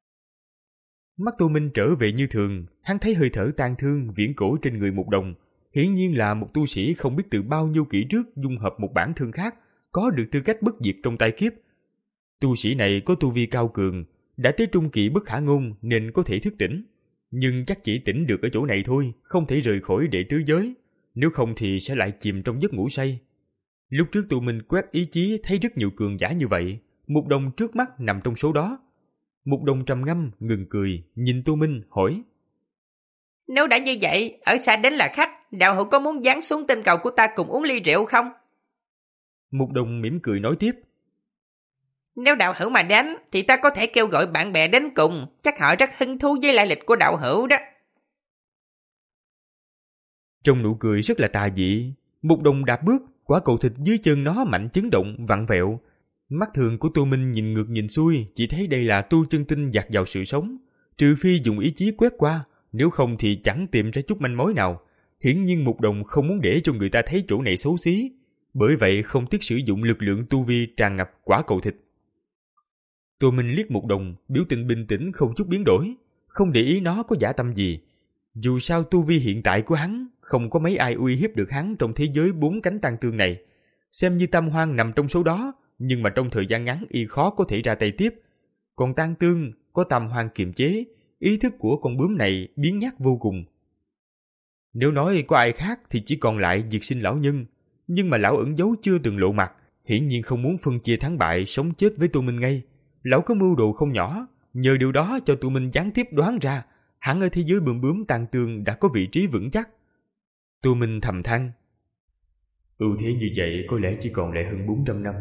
B: Mắt Tô Minh trở về như thường, hắn thấy hơi thở tang thương viễn cổ trên người Mục Đồng. Hiển nhiên là một tu sĩ không biết từ bao nhiêu kỷ trước dung hợp một bản thân khác, có được tư cách bất diệt trong tai kiếp. Tu sĩ này có tu vi cao cường, đã tới trung kỳ bất khả ngôn nên có thể thức tỉnh. Nhưng chắc chỉ tỉnh được ở chỗ này thôi, không thể rời khỏi đệ tứ giới. Nếu không thì sẽ lại chìm trong giấc ngủ say. Lúc trước tụi mình quét ý chí thấy rất nhiều cường giả như vậy. Mục Đồng trước mắt nằm trong số đó. Mục Đồng trầm ngâm, ngừng cười, nhìn Tô Minh hỏi.
D: Nếu đã như vậy, ở xa đến là khách, đạo hữu có muốn giáng xuống tinh cầu của ta cùng uống ly rượu không?
B: Mục Đồng mỉm cười nói tiếp.
D: Nếu đạo hữu mà đến, thì ta có thể kêu gọi bạn bè đến cùng, chắc họ rất hứng thú với lai lịch của đạo hữu đó.
B: Trong nụ cười rất là tà dị, Mục Đồng đạp bước, quả cầu thịt dưới chân nó mạnh chấn động, vặn vẹo. Mắt thường của Tô Minh nhìn ngược nhìn xuôi, chỉ thấy đây là tu chân tinh dạt vào sự sống. Trừ phi dùng ý chí quét qua, nếu không thì chẳng tìm ra chút manh mối nào. Hiển nhiên Mục Đồng không muốn để cho người ta thấy chỗ này xấu xí, bởi vậy không tiếc sử dụng lực lượng tu vi tràn ngập quả cầu thịt. Tô Minh liếc Mục Đồng, biểu tình bình tĩnh không chút biến đổi, không để ý nó có dã tâm gì. Dù sao tu vi hiện tại của hắn, không có mấy ai uy hiếp được hắn trong thế giới bốn cánh tang tương này. Xem như Tam Hoang nằm trong số đó, nhưng mà trong thời gian ngắn y khó có thể ra tay tiếp. Còn tang tương có Tam Hoang kiềm chế, ý thức của con bướm này biến nhát vô cùng. Nếu nói có ai khác thì chỉ còn lại Diệt Sinh lão nhân, nhưng mà lão ẩn giấu chưa từng lộ mặt, hiển nhiên không muốn phân chia thắng bại, sống chết với Tô Minh ngay. Lão có mưu đồ không nhỏ, nhờ điều đó cho Tô Minh gián tiếp đoán ra hắn ở thế giới bướm bướm tang tương đã có vị trí vững chắc. Tô Minh thầm than, ưu thế như vậy có lẽ chỉ còn lại hơn bốn trăm năm.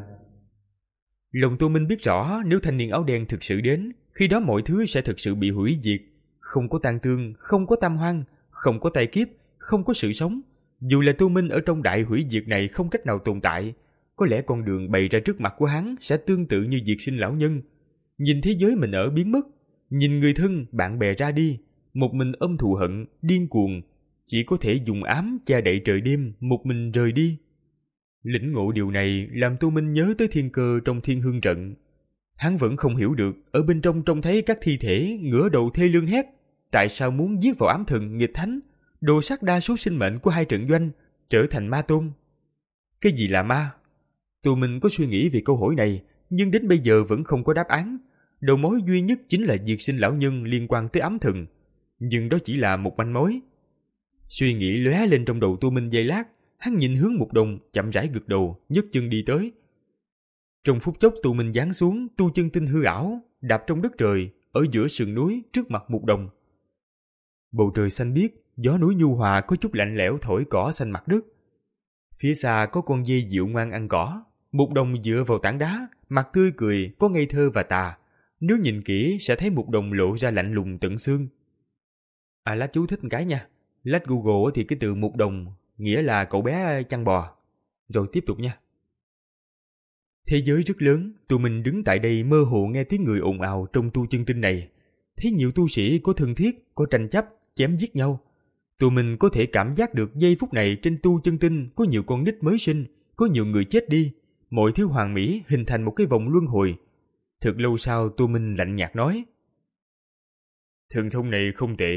B: Lòng Tô Minh biết rõ nếu thanh niên áo đen thực sự đến, khi đó mọi thứ sẽ thực sự bị hủy diệt. Không có tang tương, không có Tam Hoang, không có tai kiếp, không có sự sống. Dù là Tô Minh ở trong đại hủy diệt này không cách nào tồn tại, có lẽ con đường bày ra trước mặt của hắn sẽ tương tự như Diệt Sinh lão nhân. Nhìn thế giới mình ở biến mất, nhìn người thân, bạn bè ra đi, một mình ôm thù hận, điên cuồng, chỉ có thể dùng ám che đậy trời đêm, một mình rời đi. Lĩnh ngộ điều này làm Tô Minh nhớ tới thiên cơ trong Thiên Hương trận. Hắn vẫn không hiểu được, ở bên trong trông thấy các thi thể ngửa đầu thê lương hét, tại sao muốn giết vào ám thần nghịch thánh, đồ sát đa số sinh mệnh của hai trận doanh, trở thành ma tôn. Cái gì là ma? Tô Minh có suy nghĩ về câu hỏi này, nhưng đến bây giờ vẫn không có đáp án. Đầu mối duy nhất chính là Diệt Sinh lão nhân liên quan tới ám thần, nhưng đó chỉ là một manh mối. Suy nghĩ lóe lên trong đầu Tô Minh giây lát, hắn nhìn hướng Mục Đồng, chậm rãi gật đầu, nhấc chân đi tới. Trong phút chốc Tô Minh giáng xuống, tu chân tinh hư ảo, đạp trong đất trời, ở giữa sườn núi trước mặt Mục Đồng. Bầu trời xanh biếc, gió núi nhu hòa có chút lạnh lẽo thổi cỏ xanh mặt đất. Phía xa có con dê dịu ngoan ăn cỏ. Mục Đồng dựa vào tảng đá, mặt tươi cười, có ngây thơ và tà. Nếu nhìn kỹ sẽ thấy Mục Đồng lộ ra lạnh lùng tận xương. À, lát chú thích một cái nha. Lát Google thì cái từ Mục Đồng nghĩa là cậu bé chăn bò. Rồi tiếp tục nha. Thế giới rất lớn, tụi mình đứng tại đây mơ hồ nghe tiếng người ồn ào trong tu chân tinh này. Thấy nhiều tu sĩ có thân thiết, có tranh chấp, chém giết nhau. Tụi mình có thể cảm giác được giây phút này trên tu chân tinh có nhiều con nít mới sinh, có nhiều người chết đi. Mọi thứ hoàn mỹ hình thành một cái vòng luân hồi. Thật lâu sau Tô Minh lạnh nhạt nói, thần thông này không tệ.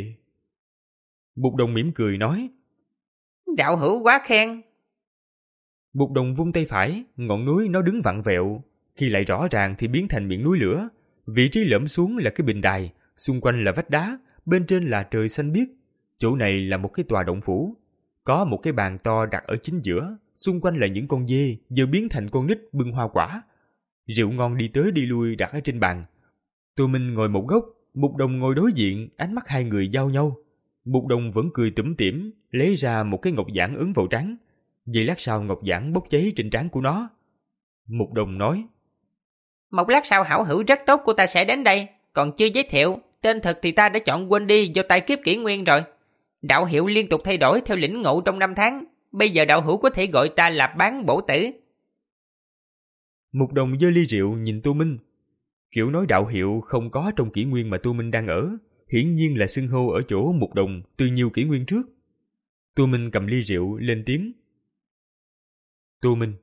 B: Mục Đồng mỉm cười nói,
D: Đạo hữu quá khen.
B: Mục Đồng vung tay phải, ngọn núi nó đứng vặn vẹo, khi lại rõ ràng thì biến thành miệng núi lửa. Vị trí lõm xuống là cái bình đài, xung quanh là vách đá, bên trên là trời xanh biếc. Chỗ này là một cái tòa động phủ, có một cái bàn to đặt ở chính giữa, xung quanh là những con dê giờ biến thành con nít bưng hoa quả. Rượu ngon đi tới đi lui đặt ở trên bàn. Tô Minh ngồi một góc, Mục Đồng ngồi đối diện, ánh mắt hai người giao nhau. Mục Đồng vẫn cười tủm tỉm, lấy ra một cái ngọc giản ấn vào trán. Giây lát sau ngọc giản bốc cháy trên trán của nó. Mục Đồng nói,
D: Một lát sau hảo hữu rất tốt của ta sẽ đến đây, còn chưa giới thiệu, tên thật thì ta đã chọn quên đi do tai kiếp kỷ nguyên rồi. Đạo hiệu liên tục thay đổi theo lĩnh ngộ trong năm tháng, bây giờ đạo hữu có thể gọi ta là Bán Bổ Tử.
B: Mục Đồng giơ ly rượu nhìn Tô Minh. Kiểu nói đạo hiệu không có trong kỷ nguyên mà Tô Minh đang ở, hiển nhiên là xưng hô ở chỗ Mục Đồng từ nhiều kỷ nguyên trước. Tô Minh cầm ly rượu lên tiếng, Tô Minh.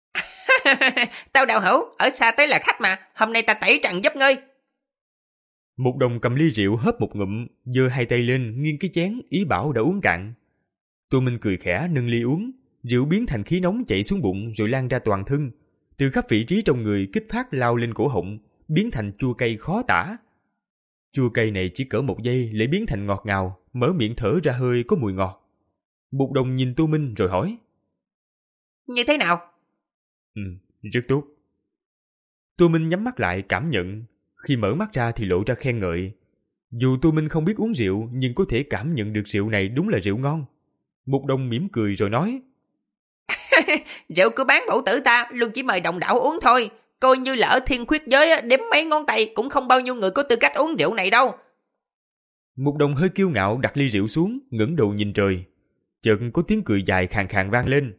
D: Tao đạo hữu, ở xa tới là khách mà, hôm nay ta tẩy trần giúp ngươi.
B: Mục Đồng cầm ly rượu hớp một ngụm, giơ hai tay lên nghiêng cái chén, ý bảo đã uống cạn. Tô Minh cười khẽ nâng ly uống, rượu biến thành khí nóng chạy xuống bụng rồi lan ra toàn thân, từ khắp vị trí trong người kích phát lao lên cổ họng, biến thành chua cay khó tả. Chua cay này chỉ cỡ một giây lại biến thành ngọt ngào, mở miệng thở ra hơi có mùi ngọt. Mục Đồng nhìn Tô Minh rồi hỏi:
D: Như thế nào?
B: Ừ, rất tốt. Tô Minh nhắm mắt lại cảm nhận, khi mở mắt ra thì lộ ra khen ngợi. Dù Tô Minh không biết uống rượu nhưng có thể cảm nhận được rượu này đúng là rượu ngon. Mục Đồng mỉm cười rồi nói:
D: Rượu của bán mẫu tử ta luôn chỉ mời đồng đạo uống thôi. Coi như là ở thiên khuyết giới đếm mấy ngón tay cũng không bao nhiêu người có tư cách uống rượu này đâu.
B: Mục Đồng hơi kiêu ngạo đặt ly rượu xuống, ngẩng đầu nhìn trời. Chợt có tiếng cười dài khàn khàn vang lên.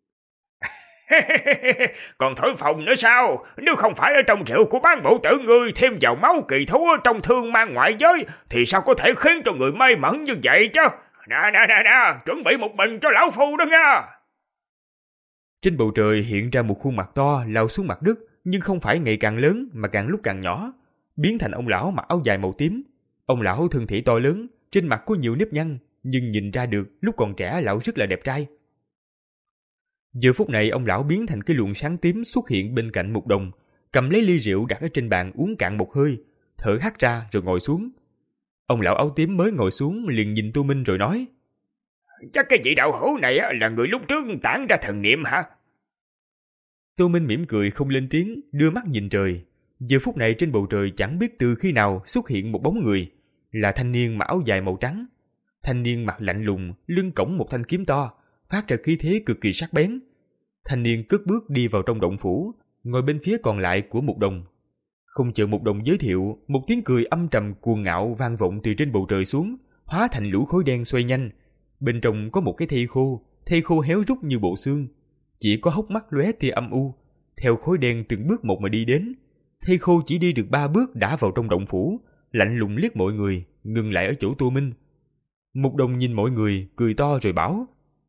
C: Còn thổi phồng nữa sao? Nếu không phải ở trong rượu của bán bộ tử ngươi thêm vào máu kỳ thú ở trong thương mang ngoại giới thì sao có thể khiến cho người may mắn như vậy chứ? Nè nè nè nè, chuẩn bị một bình cho lão phu đó nha.
B: Trên bầu trời hiện ra một khuôn mặt to lao xuống mặt đất, nhưng không phải ngày càng lớn mà càng lúc càng nhỏ, biến thành ông lão mặc áo dài màu tím. Ông lão thân thể to lớn, trên mặt có nhiều nếp nhăn, nhưng nhìn ra được lúc còn trẻ lão rất là đẹp trai. Giờ phút này ông lão biến thành cái luồng sáng tím xuất hiện bên cạnh Mục Đồng, cầm lấy ly rượu đặt ở trên bàn uống cạn một hơi, thở hắt ra rồi ngồi xuống. Ông lão áo tím mới ngồi xuống liền nhìn Tô Minh rồi nói:
C: Chắc cái vị đạo hữu này là người lúc trước tản ra thần niệm hả?
B: Tô Minh mỉm cười không lên tiếng, đưa mắt nhìn trời. Giờ phút này trên bầu trời chẳng biết từ khi nào xuất hiện một bóng người, là thanh niên mặc áo dài màu trắng. Thanh niên mặt lạnh lùng, lưng cõng một thanh kiếm to, phát ra khí thế cực kỳ sắc bén. Thanh niên cất bước đi vào trong động phủ, ngồi bên phía còn lại của Mục Đồng. Không chờ Mục Đồng giới thiệu, một tiếng cười âm trầm cuồng ngạo vang vọng từ trên bầu trời xuống, hóa thành lũ khói đen xoay nhanh. Bên trong có một cái thây khô, thây khô héo rút như bộ xương, chỉ có hốc mắt lóe tia âm u. Theo khói đen từng bước một mà đi đến, thây khô chỉ đi được ba bước đã vào trong động phủ, lạnh lùng liếc mọi người, ngừng lại ở chỗ Tô Minh. Mục Đồng nhìn mọi người, cười to rồi bảo: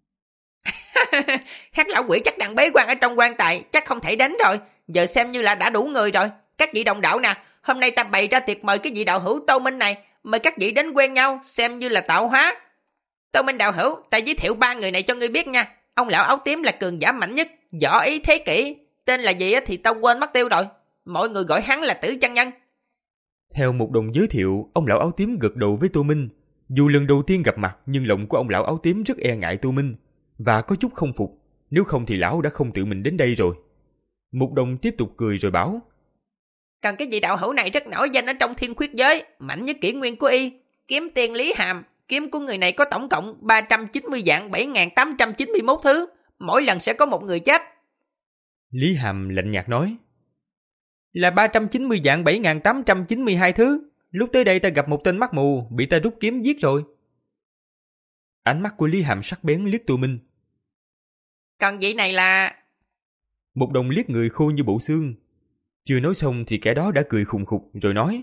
D: Hát lão quỷ chắc đang bế quan ở trong quan tài, chắc không thể đến rồi. Giờ xem như là đã đủ người rồi. Các vị đồng đạo nè, hôm nay ta bày ra tiệc mời cái vị đạo hữu Tô Minh này, mời các vị đến quen nhau, xem như là tạo hóa. Tô Minh đạo hữu, ta giới thiệu ba người này cho ngươi biết nha. Ông lão áo tím là cường giả mạnh nhất, võ ý thế kỷ, tên là gì thì tao quên mất tiêu rồi. Mọi người gọi hắn là Tử Chân Nhân.
B: Theo Mục Đồng giới thiệu, ông lão áo tím gật đầu với Tô Minh. Dù lần đầu tiên gặp mặt nhưng lòng của ông lão áo tím rất e ngại Tô Minh và có chút không phục, nếu không thì lão đã không tự mình đến đây rồi. Mục Đồng tiếp tục cười rồi bảo:
D: Còn cái vị đạo hữu này rất nổi danh ở trong thiên khuyết giới, mạnh nhất kỷ nguyên của y, kiếm tiền Lý Hàm. Kiếm của người này có tổng cộng ba trăm chín mươi vạn bảy nghìn tám trăm chín mươi mốt thứ, mỗi lần sẽ có một người chết.
B: Lý Hàm lạnh nhạt nói: Là ba trăm chín mươi vạn bảy nghìn tám trăm chín mươi hai thứ. Lúc tới đây ta gặp một tên mắt mù, bị ta rút kiếm giết rồi. Ánh mắt của Lý Hàm sắc bén liếc Tô Minh.
D: Còn vị này là...
B: Mục Đồng liếc người khô như bộ xương. Chưa nói xong thì kẻ đó đã cười khùng khục rồi nói: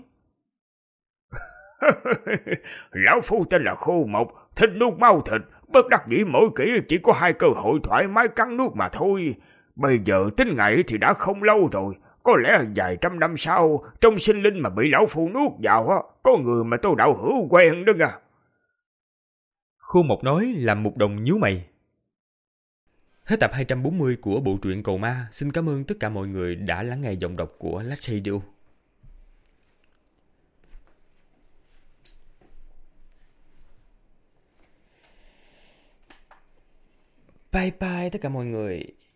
C: Lão phu tên là Khô Mộc, thích nuốt máu thịt, bất đắc dĩ mỗi kỷ chỉ có hai cơ hội thoải mái cắn nuốt mà thôi. Bây giờ tính ngày thì đã không lâu rồi, có lẽ vài trăm năm sau, trong sinh linh mà bị lão phu nuốt vào, có người mà Tô đạo hữu quen đó nha.
B: Khô Mộc nói làm Mục Đồng nhíu mày. Hết tập hai trăm bốn mươi của bộ truyện Cầu Ma. Xin cảm ơn tất cả mọi người đã lắng nghe giọng đọc của Lát Radio. Bye bye tất cả mọi người.